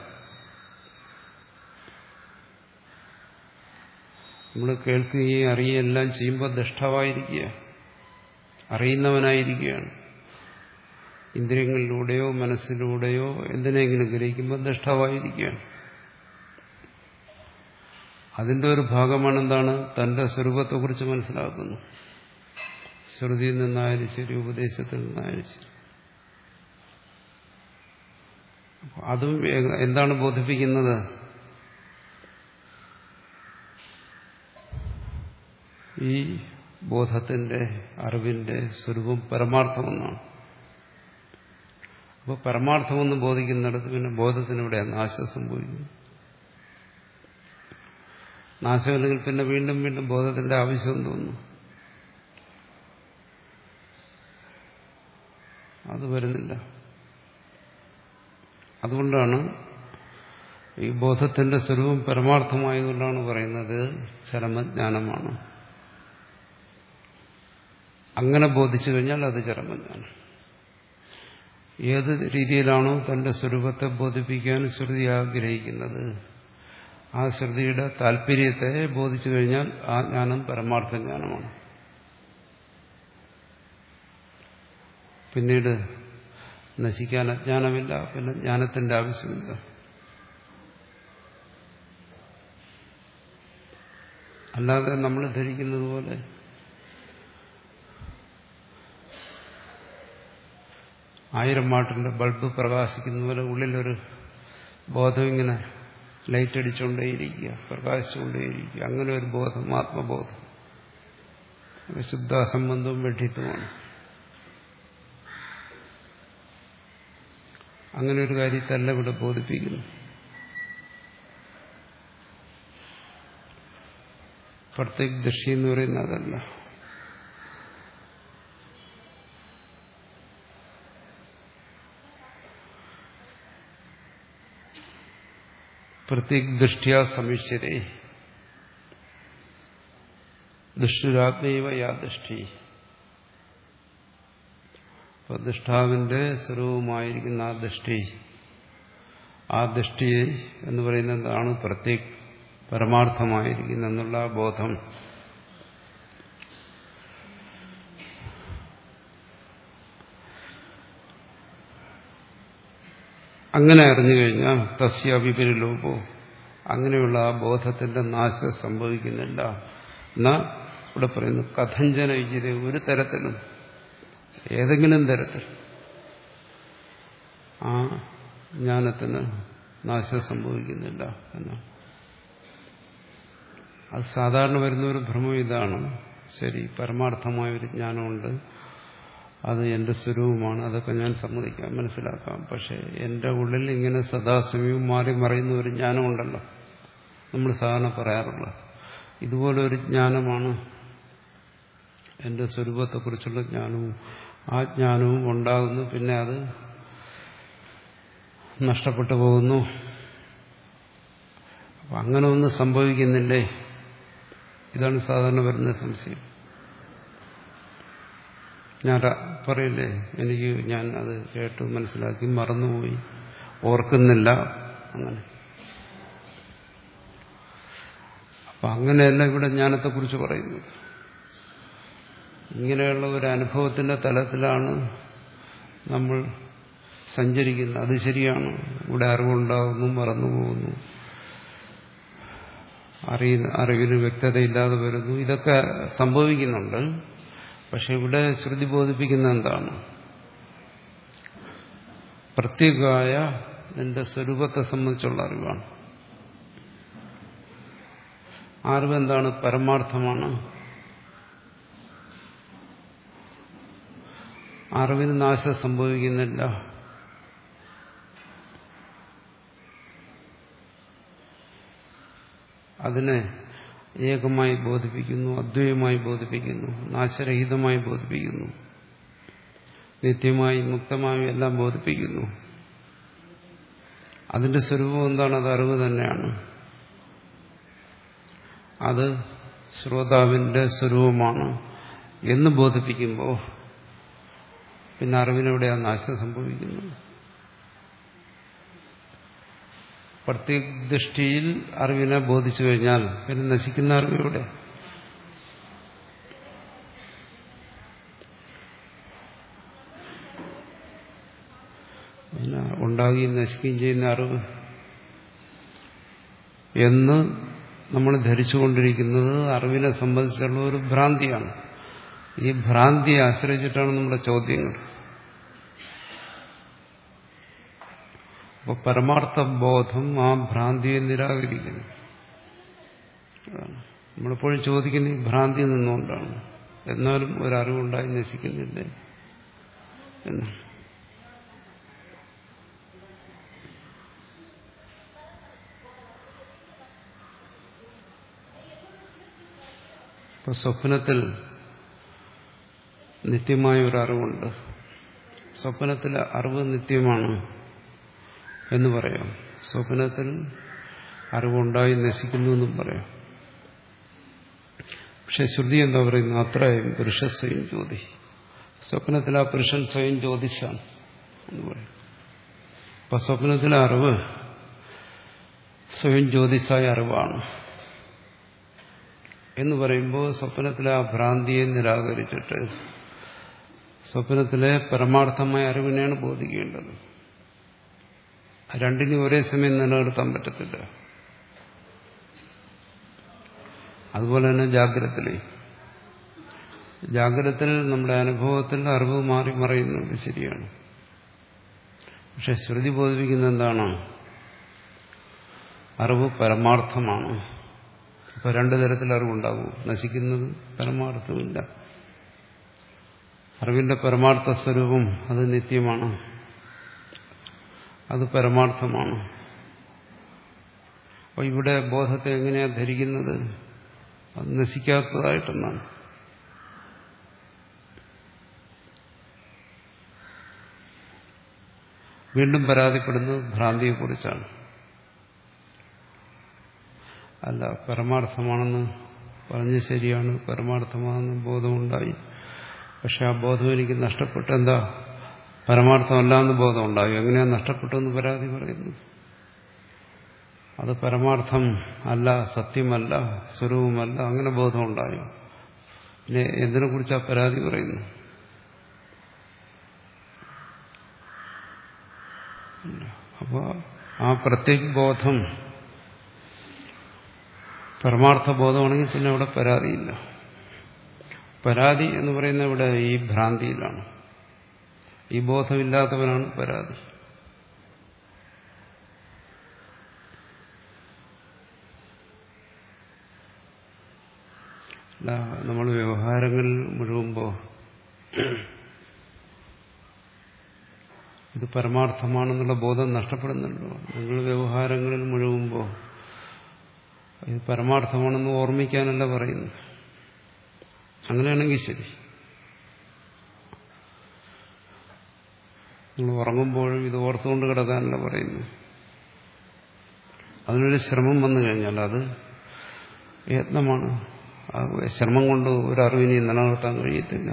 Speaker 1: നമ്മൾ കേൾക്കുകയും അറിയുകയും എല്ലാം ചെയ്യുമ്പോൾ ദ്രഷ്ടാവായിരിക്കുക, അറിയുന്നവനായിരിക്കുകയാണ്. ഇന്ദ്രിയങ്ങളിലൂടെയോ മനസ്സിലൂടെയോ എന്തിനെങ്കിലും ഗ്രഹിക്കുമ്പോൾ ദ്രഷ്ടാവായിരിക്കുകയാണ്. അതിന്റെ ഒരു ഭാഗമാണ് എന്താണ്, തന്റെ സ്വരൂപത്തെക്കുറിച്ച് മനസ്സിലാക്കുന്നു. ശ്രുതിയിൽ നിന്നായാലും ശരി, ഉപദേശത്തിൽ നിന്നായാലും ശരി. അതും എന്താണ് ബോധിപ്പിക്കുന്നത്? ഈ ബോധത്തിന്റെ, അറിവിന്റെ സ്വരൂപം പരമാർത്ഥമെന്നാണ്. അപ്പോൾ പരമാർത്ഥമെന്ന് ബോധിക്കുന്നിടത്ത് പിന്നെ ബോധത്തിനിവിടെ നാശം സംഭവിക്കുന്നു. നാശമില്ലെങ്കിൽ പിന്നെ വീണ്ടും വീണ്ടും ബോധത്തിന്റെ ആവശ്യം തോന്നുന്നു. അത് വരുന്നില്ല. അതുകൊണ്ടാണ് ഈ ബോധത്തിന്റെ സ്വരൂപം പരമാർത്ഥമായതുകൊണ്ടാണ് പറയുന്നത് ചരമജ്ഞാനമാണ്. അങ്ങനെ ബോധിച്ചു കഴിഞ്ഞാൽ അത് ചരമജ്ഞാനം. ഏത് രീതിയിലാണോ തന്റെ സ്വരൂപത്തെ ബോധിപ്പിക്കാൻ ശ്രുതി ആഗ്രഹിക്കുന്നത്, ആ ശ്രുതിയുടെ താല്പര്യത്തെ ബോധിച്ചു കഴിഞ്ഞാൽ ആ ജ്ഞാനം പരമാർത്ഥ ജ്ഞാനമാണ്. പിന്നീട് നശിക്കാൻ അജ്ഞാനമില്ല, പിന്നെ ജ്ഞാനത്തിന്റെ ആവശ്യമില്ല. അല്ലാതെ നമ്മൾ ധരിക്കുന്നത് പോലെ ആയിരം വാട്ടിന്റെ ബൾബ് പ്രകാശിക്കുന്ന പോലെ ഉള്ളിലൊരു ബോധം ഇങ്ങനെ ലൈറ്റ് അടിച്ചുകൊണ്ടേയിരിക്കുക, പ്രകാശിച്ചുകൊണ്ടേയിരിക്കുക. അങ്ങനെ ഒരു ബോധം, ആത്മബോധം, ശുദ്ധാസംബന്ധവും വെഡിത്വമാണ്. അങ്ങനെ ഒരു കാര്യത്തല്ല ഇവിടെ ബോധിപ്പിക്കുന്നു. പ്രത്യേക ദൃഷ്ടി എന്ന് പറയുന്നത് അതല്ല. പ്രത്യേക ദൃഷ്ടിയാ സമീക്ഷ്യതേ ദൃഷ്ടിരാത്മൈവ യാ ദൃഷ്ടി. ദൃഷ്ടാവിന്റെ സ്വരൂപമായിരിക്കുന്ന ആ ദൃഷ്ടി, ആ ദൃഷ്ടി എന്ന് പറയുന്നത് എന്താണ്? പ്രത്യേക പരമാർത്ഥമായിരിക്കുന്ന എന്നുള്ള ബോധം. അങ്ങനെ അറിഞ്ഞു കഴിഞ്ഞാൽ തസ്യ വിപരിലോപോ, അങ്ങനെയുള്ള ആ ബോധത്തിന്റെ നാശം സംഭവിക്കുന്നില്ല. എന്നാ ഇവിടെ പറയുന്നു കഥഞ്ചന വിജിത, ഒരു തരത്തിലും ഏതെങ്കിലും തരത്തിൽ ആ ജ്ഞാനത്തിന് നാശം സംഭവിക്കുന്നില്ല എന്നാണ്. അത് സാധാരണ വരുന്ന ഒരു ഭ്രമം ഇതാണ്. ശരി, പരമാർത്ഥമായൊരു ജ്ഞാനമുണ്ട്, അത് എന്റെ സ്വരൂപമാണ്, അതൊക്കെ ഞാൻ സമ്മതിക്കാം, മനസ്സിലാക്കാം. പക്ഷെ എന്റെ ഉള്ളിൽ ഇങ്ങനെ സദാസമയവും മാറി മറയുന്ന ഒരു ജ്ഞാനമുണ്ടല്ലോ, നമ്മൾ സാധാരണ പറയാറുള്ള ഇതുപോലെ ഒരു ജ്ഞാനമാണ് എന്റെ സ്വരൂപത്തെക്കുറിച്ചുള്ള ജ്ഞാനവും. ആ ജ്ഞാനവും ഉണ്ടാകുന്നു, പിന്നെ അത് നഷ്ടപ്പെട്ടു പോകുന്നു. അപ്പം അങ്ങനെ ഒന്നും സംഭവിക്കുന്നില്ലേ? ഇതാണ് സാധാരണ വരുന്ന സംശയം. ഞാൻ പറയില്ലേ, എനിക്ക് ഞാൻ അത് കേട്ടു മനസ്സിലാക്കി മറന്നുപോയി, ഓർക്കുന്നില്ല, അങ്ങനെ. അപ്പം അങ്ങനെയല്ല ഇവിടെ ജ്ഞാനത്തെക്കുറിച്ച് പറയുന്നത്. ഇങ്ങനെയുള്ള ഒരു അനുഭവത്തിന്റെ തലത്തിലാണ് നമ്മൾ സഞ്ചരിക്കുന്നത്. അത് ശരിയാണ്, ഇവിടെ അറിവുണ്ടാകുന്നു, മറന്നുപോകുന്നു, അറിയുന്ന അറിവിന് വ്യക്തതയില്ലാതെ വരുന്നു, ഇതൊക്കെ സംഭവിക്കുന്നുണ്ട്. പക്ഷെ ഇവിടെ ശ്രുതി ബോധിപ്പിക്കുന്ന എന്താണ്? പ്രത്യേകമായ നിന്റെ സ്വരൂപത്തെ സംബന്ധിച്ചുള്ള അറിവാണ്. അറിവെന്താണ്? പരമാർത്ഥമാണ്. അറിവിന് നാശം സംഭവിക്കുന്നില്ല. അതിനെ ഏകമായി ബോധിപ്പിക്കുന്നു, അദ്വൈതമായി ബോധിപ്പിക്കുന്നു, നാശരഹിതമായി ബോധിപ്പിക്കുന്നു, നിത്യമായി മുക്തമായും എല്ലാം ബോധിപ്പിക്കുന്നു. അതിന്റെ സ്വരൂപം എന്താണ്? അത് അറിവ് തന്നെയാണ്. അത് ശ്രോതാവിന്റെ സ്വരൂപമാണ് എന്ന് ബോധിപ്പിക്കുമ്പോൾ പിന്നെ അറിവിനെവിടെയാണ് നാശം സംഭവിക്കുന്നത്? പ്രത്യഗ്ദൃഷ്ടിയിൽ അറിവിനെ ബോധിച്ചു കഴിഞ്ഞാൽ പിന്നെ നശിക്കുന്ന അറിവിവിടെ. പിന്നെ ഉണ്ടാകുകയും നശിക്കുകയും ചെയ്യുന്ന അറിവ് എന്ന് നമ്മൾ ധരിച്ചുകൊണ്ടിരിക്കുന്നത് അറിവിനെ സംബന്ധിച്ചുള്ള ഒരു ഭ്രാന്തിയാണ്. ഈ ഭ്രാന്തിയെ ആശ്രയിച്ചിട്ടാണ് നമ്മുടെ ചോദ്യങ്ങൾ. അപ്പോൾ പരമാർത്ഥ ബോധം ആ ഭ്രാന്തിയെ നിരാകരിക്കുന്നു. നമ്മളെപ്പോഴും ചോദിക്കുന്ന ഈ ഭ്രാന്തി നിന്നുകൊണ്ടാണ്. എന്നാലും ഒരറിവുണ്ടായി നശിക്കുന്നില്ലേ എന്ന്. ഇപ്പൊ സ്വപ്നത്തിൽ നിത്യമായ ഒരു അറിവുണ്ട്. സ്വപ്നത്തിലെ അറിവ് നിത്യമാണ് എന്ന് പറയാം. സ്വപ്നത്തിൽ അറിവുണ്ടായി നശിക്കുന്നു എന്നും പറയാം. പക്ഷെ ശ്രുതി എന്താ പറയുന്നത്? അത്രയും പുരുഷ സ്വയം ജ്യോതി. സ്വപ്നത്തിൽ ആ പുരുഷൻ സ്വയം ജ്യോതിഷാണ് എന്ന് പറയും. അപ്പൊ സ്വപ്നത്തിലെ അറിവ് സ്വയം ജ്യോതിഷായ അറിവാണ് എന്ന് പറയുമ്പോൾ സ്വപ്നത്തിലെ ആ ഭ്രാന്തിയെ നിരാകരിച്ചിട്ട് സ്വപ്നത്തിലെ പരമാർത്ഥമായ അറിവിനെയാണ് ബോധിക്കേണ്ടത്. രണ്ടിനും ഒരേ സമയം നിലനിർത്താൻ പറ്റത്തില്ല. അതുപോലെ തന്നെ ജാഗ്രതത്തിലെ ജാഗ്രതത്തിൽ നമ്മുടെ അനുഭവത്തിൽ അറിവ് മാറി മറയുന്നുണ്ട്, ശരിയാണ്. പക്ഷെ ശ്രുതി ബോധിപ്പിക്കുന്ന എന്താണ്? അറിവ് പരമാർത്ഥമാണ്. ഇപ്പൊ രണ്ടു തരത്തിൽ അറിവുണ്ടാകും. നശിക്കുന്നത് പരമാർത്ഥമില്ല. അറിവിന്റെ പരമാർത്ഥ സ്വരൂപം അത് നിത്യമാണ്, അത് പരമാർത്ഥമാണ്. അപ്പോൾ ഇവിടെ ബോധത്തെ എങ്ങനെയാണ് ധരിക്കുന്നത്? അത് നശിക്കാത്തതായിട്ടെന്നാണ്. വീണ്ടും പരാതിപ്പെടുന്നത് ഭ്രാന്തിയെക്കുറിച്ചാണ്. അല്ല, പരമാർത്ഥമാണെന്ന് പറഞ്ഞ് ശരിയാണ്, പരമാർത്ഥമാണെന്ന് ബോധമുണ്ടായി. പക്ഷെ ആ ബോധം എനിക്ക് നഷ്ടപ്പെട്ടു. എന്താ? പരമാർത്ഥമല്ല എന്ന് ബോധമുണ്ടായി. എങ്ങനെയാണ് നഷ്ടപ്പെട്ടെന്ന് പരാതി പറയുന്നു? അത് പരമാർത്ഥം അല്ല, സത്യമല്ല, സ്വരൂപമല്ല, അങ്ങനെ ബോധമുണ്ടായി. പിന്നെ എന്തിനെ കുറിച്ചാ പരാതി പറയുന്നു? അപ്പോൾ ആ പ്രത്യേക ബോധം പരമാർത്ഥ ബോധമാണെങ്കിൽ പിന്നെ അവിടെ പരാതിയില്ല. പരാതി എന്ന് പറയുന്നത് ഇവിടെ ഈ ഭ്രാന്തിയിലാണ്. ഈ ബോധമില്ലാത്തവനാണ് പരാതി. അല്ല, നമ്മൾ വ്യവഹാരങ്ങളിൽ മുഴുകുമ്പോൾ ഇത് പരമാർത്ഥമാണെന്നുള്ള ബോധം നഷ്ടപ്പെടുന്നുണ്ടോ? നിങ്ങൾ വ്യവഹാരങ്ങളിൽ മുഴുകുമ്പോൾ ഇത് പരമാർത്ഥമാണെന്ന് ഓർമ്മിക്കാനല്ല പറയുന്നു. അങ്ങനെയാണെങ്കിൽ ശരി. നിങ്ങൾ ഉറങ്ങുമ്പോഴും ഇത് ഓർത്തുകൊണ്ട് കിടക്കാനല്ല പറയുന്നു. അതിനൊരു ശ്രമം വന്നു കഴിഞ്ഞാൽ അത് യത്നമാണ്. ആ ശ്രമം കൊണ്ട് ഒരു അറിവിനെ നിലനിർത്താൻ കഴിയത്തില്ല.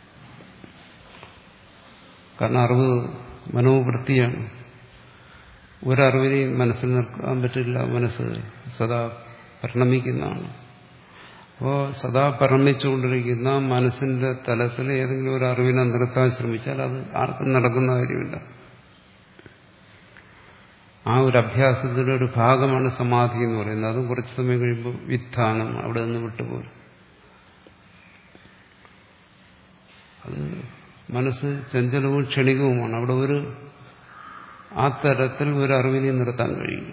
Speaker 1: കാരണം അറിവ് മനോവൃത്തിയാണ്. ഒരറിവിനെയും മനസ്സിൽ നിർത്താൻ പറ്റില്ല. മനസ്സ് സദാ പരിണമിക്കുന്നതാണ്. അപ്പോൾ സദാ പരിണമിച്ചുകൊണ്ടിരിക്കുന്ന മനസ്സിന്റെ തലത്തിൽ ഏതെങ്കിലും ഒരു അറിവിനെ നിർത്താൻ ശ്രമിച്ചാൽ അത് ആർക്കും നടക്കുന്ന കാര്യമില്ല. ആ ഒരു അഭ്യാസത്തിന്റെ ഒരു ഭാഗമാണ് സമാധി എന്ന് പറയുന്നത്. അതും കുറച്ച് സമയം കഴിയുമ്പോൾ വിത്ഥാനം അവിടെ നിന്ന് വിട്ടുപോലും. അത് മനസ്സ് ചഞ്ചലവും ക്ഷണികവുമാണ്. അവിടെ ഒരു ആ തരത്തിൽ ഒരു അറിവിനെ നിർത്താൻ കഴിയില്ല.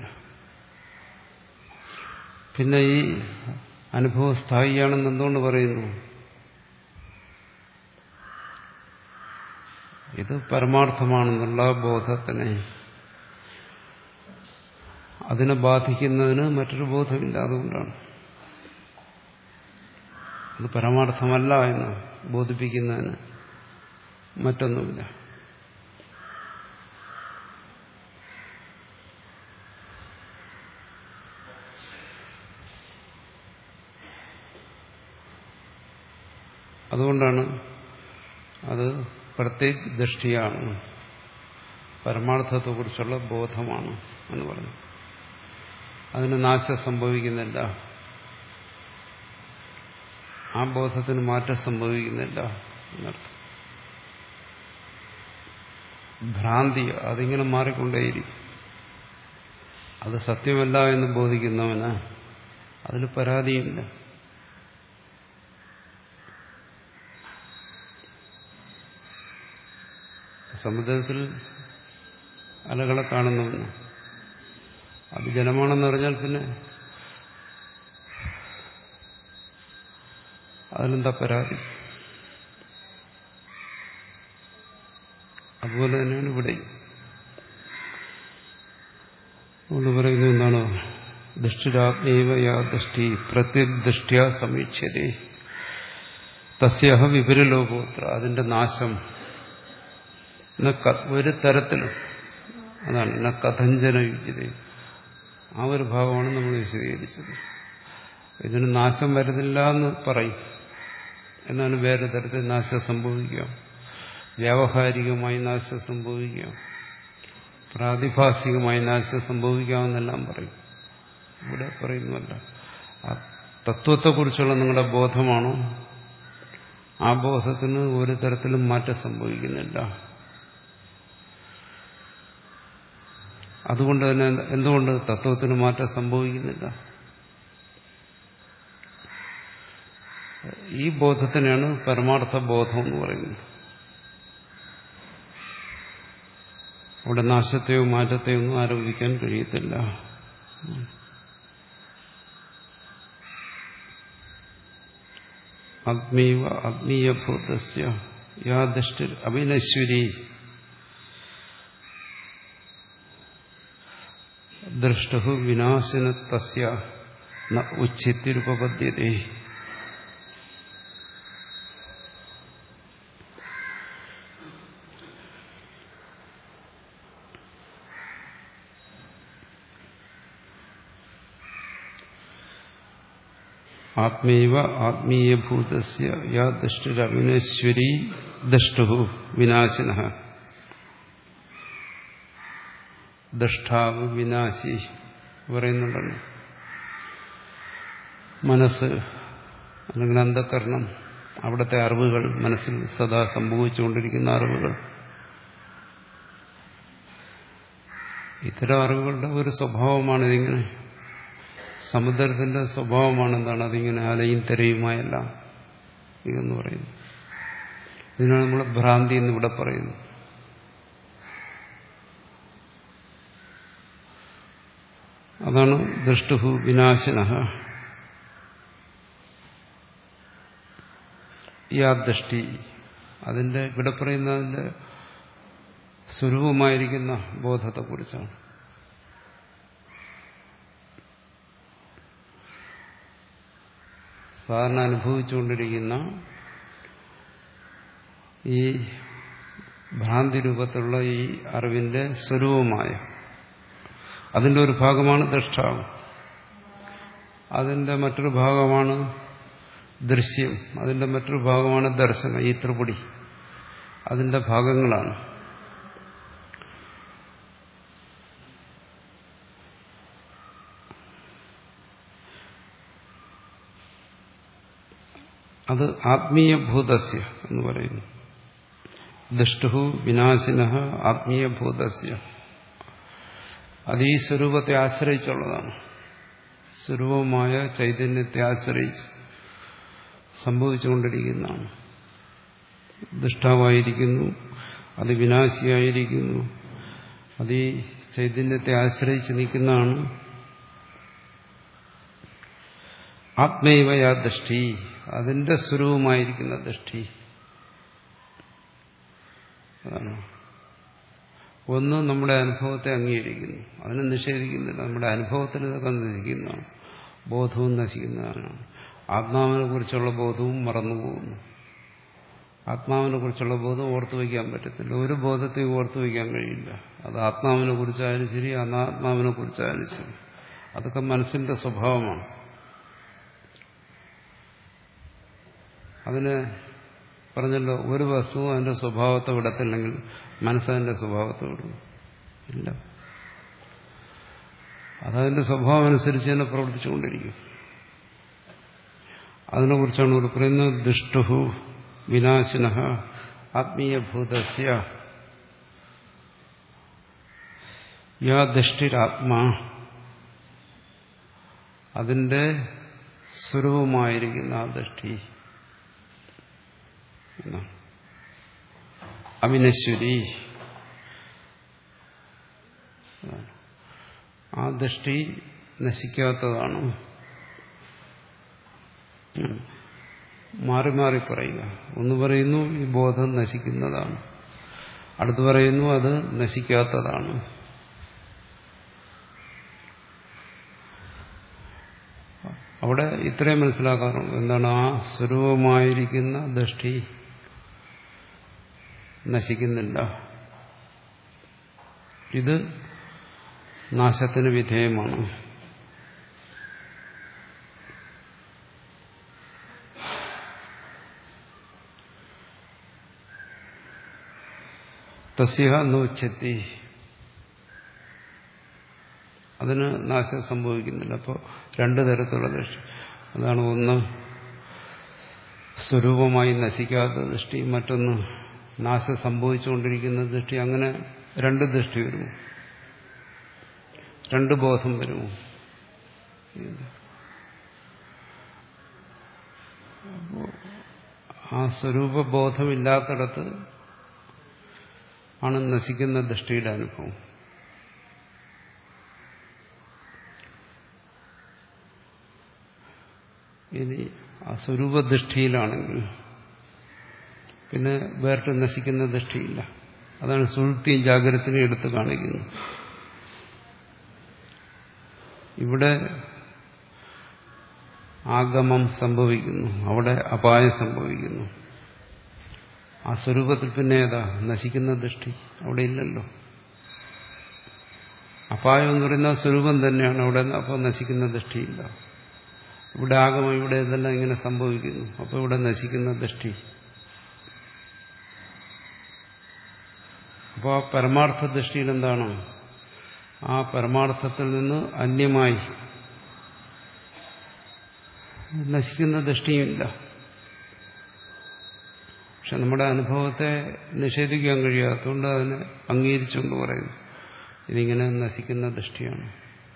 Speaker 1: പിന്നെ ഈ അനുഭവം സ്ഥായിയാണെന്ന് എന്തുകൊണ്ട് പറയുന്നു? ഇത് പരമാർത്ഥമാണെന്നുള്ള ബോധത്തിനെ അതിനെ ബാധിക്കുന്നതിന് മറ്റൊരു ബോധമില്ല. അതുകൊണ്ടാണ് അത് പരമാർത്ഥമല്ല എന്ന് ബോധിപ്പിക്കുന്നതിന് മറ്റൊന്നുമില്ല. അതുകൊണ്ടാണ് അത് പ്രത്യേക ദൃഷ്ടിയാണ്, പരമാർത്ഥത്തെക്കുറിച്ചുള്ള ബോധമാണ് എന്ന് പറഞ്ഞു. അതിന് നാശം സംഭവിക്കുന്നില്ല, ആ ബോധത്തിന് മാറ്റം സംഭവിക്കുന്നില്ല എന്നർത്ഥം. ഭ്രാന്തി അതിങ്ങനെ മാറിക്കൊണ്ടേയിരിക്കും. അത് സത്യമല്ല എന്ന് ബോധിക്കുന്നവന് അതിൽ പരാതിയില്ല. സമുദ്രത്തിൽ അലകളെ കാണുന്നവന് അത് ജലമാണെന്ന് പറഞ്ഞാൽ പിന്നെ അതിനെന്താ പരാതി? അതുപോലെ തന്നെയാണ് ഇവിടെ. അതുകൊണ്ട് പറയുന്നത് എന്താണ്? ദൃഷ്ടിരാത്മേവ യാ ദൃഷ്ടി പ്രത്യദൃഷ്ട്യാ സമീക്ഷ്യതേ തസ്യഹ വിപരലോകോത്ര. അതിന്റെ നാശം ഒരു തരത്തിലും, അതാണ് ന കഥഞ്ചന യുജ്യത, ആ ഒരു ഭാഗമാണ് നമ്മൾ വിശദീകരിച്ചത്. ഇതിന് നാശം വരുന്നില്ല എന്ന് പറയും, എന്നാണ് വേറെ തരത്തിൽ നാശം സംഭവിക്കാം. വ്യാവഹാരികമായി നാശം സംഭവിക്കാം, പ്രാതിഭാസികമായി നാശം സംഭവിക്കാമെന്നെല്ലാം പറയും. ഇവിടെ പറയുന്നതല്ല. ആ തത്വത്തെക്കുറിച്ചുള്ള നിങ്ങളുടെ ബോധമാണോ, ആ ബോധത്തിന് ഒരു തരത്തിലും മാറ്റം സംഭവിക്കുന്നില്ല. അതുകൊണ്ട് തന്നെ എന്തുകൊണ്ട് തത്വത്തിന് മാറ്റം സംഭവിക്കുന്നില്ല? ഈ ബോധത്തിനാണ് പരമാർത്ഥ ബോധം എന്ന് പറയുന്നത്. അവിടെ നാശത്തെയോ മാറ്റത്തെയോ ഒന്നും ആരോപിക്കാൻ കഴിയത്തില്ല. ആത്മീവ ആത്മീയഭൂതസ്യ യാ ദൃഷ്ടിർ അഭിനശ്വരി ദൃഷ്ടു വിനാശന തസ്യ ന ഉച്ഛിത്തിരുപപദ്യതേ. ആത്മൈവ ആത്മീയഭൂതസ്യ യാ ദൃഷ്ടിരവിനശ്വരി ദൃഷ്ടു വിനാശിനഃ. ദൃഷ്ടാവ് വിനാശി പറയുന്നുണ്ടല്ലോ. മനസ്സ് അല്ലെങ്കിൽ അന്ധകരണം, അവിടുത്തെ അറിവുകൾ, മനസ്സിൽ സദാ സംഭവിച്ചുകൊണ്ടിരിക്കുന്ന അറിവുകൾ, ഇത്തരം അറിവുകളുടെ ഒരു സ്വഭാവമാണ് ഇതിങ്ങനെ. സമുദ്രത്തിന്റെ സ്വഭാവമാണ് എന്താണ്? അതിങ്ങനെ അലയും തെരയുമായല്ല ഇതെന്ന് പറയുന്നു. ഇതിനാണ് നമ്മൾ ഭ്രാന്തി എന്നിവിടെ പറയുന്നു. അതാണ് ദൃഷ്ടുഹു വിനാശിനഃ. യാ ദൃഷ്ടി, അതിന്റെ ഇവിടെ പറയുന്ന അതിന്റെ സ്വരൂപമായിരിക്കുന്ന ബോധത്തെക്കുറിച്ചാണ്. സാധാരണ അനുഭവിച്ചുകൊണ്ടിരിക്കുന്ന ഈ ഭ്രാന്തി രൂപത്തിലുള്ള ഈ അറിവിന്റെ സ്വരൂപമായ അതിന്റെ ഒരു ഭാഗമാണ് ദൃഷ്ടാവ്. അതിന്റെ മറ്റൊരു ഭാഗമാണ് ദൃശ്യം. അതിന്റെ മറ്റൊരു ഭാഗമാണ് ദർശനം. ഈ ത്രിപുടി അതിന്റെ ഭാഗങ്ങളാണ്. അത് ആത്മീയഭൂതസ്യ എന്ന് പറയുന്നു. ദൃഷ്ടു വിനാശിനഃ ആത്മീയഭൂതസ്യ. അത് ഈ സ്വരൂപത്തെ ആശ്രയിച്ചുള്ളതാണ്. സ്വരൂപമായ ചൈതന്യത്തെ ആശ്രയിച്ച് സംഭവിച്ചുകൊണ്ടിരിക്കുന്നതാണ്. ദൃഷ്ടാവായിരിക്കുന്നു, അത് വിനാശിയായിരിക്കുന്നു, അത് ഈ ചൈതന്യത്തെ ആശ്രയിച്ച് നിൽക്കുന്നതാണ്. ആത്മൈവയാ ദൃഷ്ടി, അതിന്റെ സ്വരൂപമായിരിക്കുന്ന ദൃഷ്ടി. അതാണ് ഒന്ന് നമ്മുടെ അനുഭവത്തെ അംഗീകരിക്കുന്നു, അതിനെ നിഷേധിക്കുന്നില്ല. നമ്മുടെ അനുഭവത്തിൽ ഇതൊക്കെ നശിക്കുന്നതാണ്, ബോധവും നശിക്കുന്നതാണ്. ആത്മാവിനെ കുറിച്ചുള്ള ബോധവും മറന്നുപോകുന്നു. ആത്മാവിനെ കുറിച്ചുള്ള ബോധം ഓർത്തു വയ്ക്കാൻ പറ്റത്തില്ല. ഒരു ബോധത്തെയും ഓർത്തു വയ്ക്കാൻ കഴിയില്ല. അത് ആത്മാവിനെ കുറിച്ചായാലും ശരി, അനാത്മാവിനെ കുറിച്ചായാലും ശരി, അതൊക്കെ മനസ്സിന്റെ സ്വഭാവമാണ്. അതിന് പറഞ്ഞല്ലോ, ഒരു വസ്തുവും അതിന്റെ സ്വഭാവത്തെ വിടത്തില്ലെങ്കിൽ മനസ്സതിന്റെ സ്വഭാവത്തെ വിടും ഇല്ല. അതതിന്റെ സ്വഭാവം അനുസരിച്ച് തന്നെ പ്രവർത്തിച്ചുകൊണ്ടിരിക്കും. അതിനെക്കുറിച്ചാണ് ഇവിടെ പറയുന്നത്. ദുഷ്ടു വിനാശിന ആത്മീയഭൂതസ്യ യാ ദൃഷ്ടിരാത്മാ, അതിന്റെ സ്വരൂപമായിരിക്കുന്ന ആ ദൃഷ്ടി അവിനശ്വരി, ആ ദൃഷ്ടി നശിക്കാത്തതാണ്. മാറി മാറി പറയുക. ഒന്ന് പറയുന്നു ഈ ബോധം നശിക്കുന്നതാണ്, അടുത്ത് പറയുന്നു അത് നശിക്കാത്തതാണ്. അവിടെ ഇത്രയും മനസ്സിലാക്കാറുണ്ട്. എന്താണ്? ആ സ്വരൂപമായിരിക്കുന്ന ദൃഷ്ടി നശിക്കുന്നില്ല, ഇത് നാശത്തിന് വിധേയമാണ്. തസ്യ നോച്ഛത്തി, അതിന് നാശം സംഭവിക്കുന്നില്ല. അപ്പോൾ രണ്ടു തരത്തിലുള്ള ദൃഷ്ടി. അതാണ് ഒന്ന് സ്വരൂപമായി നശിക്കാത്ത ദൃഷ്ടി, മറ്റൊന്ന് നാശം സംഭവിച്ചുകൊണ്ടിരിക്കുന്ന ദൃഷ്ടി. അങ്ങനെ രണ്ട് ദൃഷ്ടി വരുമോ? രണ്ട് ബോധം വരുമോ? ആ സ്വരൂപബോധമില്ലാത്തിടത്ത് ആണ് നശിക്കുന്ന ദൃഷ്ടിയുടെ അനുഭവം. ഇനി ആ സ്വരൂപദൃഷ്ടിയിലാണെങ്കിൽ പിന്നെ വേറിട്ട് നശിക്കുന്ന ദൃഷ്ടിയില്ല. അതാണ് സുഷുപ്തിയും ജാഗ്രതത്തിനും എടുത്ത് കാണിക്കുന്നത്. ഇവിടെ ആഗമം സംഭവിക്കുന്നു, അവിടെ അപായം സംഭവിക്കുന്നു. ആ സ്വരൂപത്തിൽ പിന്നെ ഏതാ നശിക്കുന്ന ദൃഷ്ടി? അവിടെ ഇല്ലല്ലോ. അപായം എന്ന് പറയുന്ന സ്വരൂപം തന്നെയാണ് അവിടെ. അപ്പോൾ നശിക്കുന്ന ദൃഷ്ടിയില്ല. ഇവിടെ ആഗമം, ഇവിടെ ഇതെല്ലാം ഇങ്ങനെ സംഭവിക്കുന്നു, അപ്പോൾ ഇവിടെ നശിക്കുന്ന ദൃഷ്ടി. അപ്പോൾ ആ പരമാർത്ഥ ദൃഷ്ടിയിൽ എന്താണ്? ആ പരമാർത്ഥത്തിൽ നിന്ന് അന്യമായി നശിക്കുന്ന ദൃഷ്ടിയുമില്ല. പക്ഷെ നമ്മുടെ അനുഭവത്തെ നിഷേധിക്കാൻ കഴിയാത്തതുകൊണ്ട് അതിനെ അംഗീകരിച്ചുകൊണ്ട് പറയുന്നു ഇതിങ്ങനെ നശിക്കുന്ന ദൃഷ്ടിയാണ്.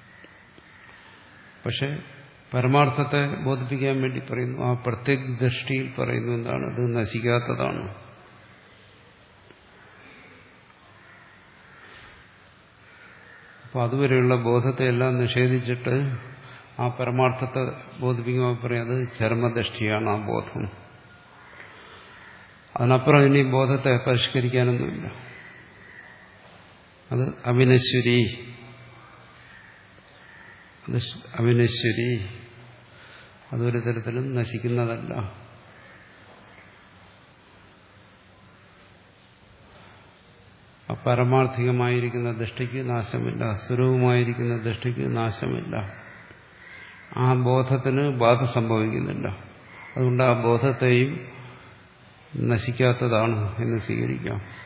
Speaker 1: പക്ഷെ പരമാർത്ഥത്തെ ബോധിപ്പിക്കാൻ വേണ്ടി പറയുന്നു, ആ പ്രത്യേക ദൃഷ്ടിയിൽ പറയുന്നു എന്താണ്? ഇത് നശിക്കാത്തതാണ്. അപ്പോൾ അതുവരെയുള്ള ബോധത്തെ എല്ലാം നിഷേധിച്ചിട്ട് ആ പരമാർത്ഥത്തെ ബോധിപ്പിക്കുമ്പോൾ പറയും അത് ചരമദൃഷ്ടിയാണ് ആ ബോധം. അതിനപ്പുറം ഇനി ബോധത്തെ പരിഷ്കരിക്കാനൊന്നുമില്ല. അത് അവിനശ്വരി, അത് അവിനശ്വരി, അതൊരു തരത്തിലും നശിക്കുന്നതല്ല. പരമാർത്ഥികമായിരിക്കുന്ന ദൃഷ്ടിക്ക് നാശമില്ല, സ്വരൂപമായിരിക്കുന്ന ദൃഷ്ടിക്ക് നാശമില്ല. ആ ബോധത്തിന് ബാധ സംഭവിക്കുന്നില്ല. അതുകൊണ്ട് ആ ബോധത്തെയും നശിക്കാത്തതാണ് എന്ന് സ്വീകരിക്കാം.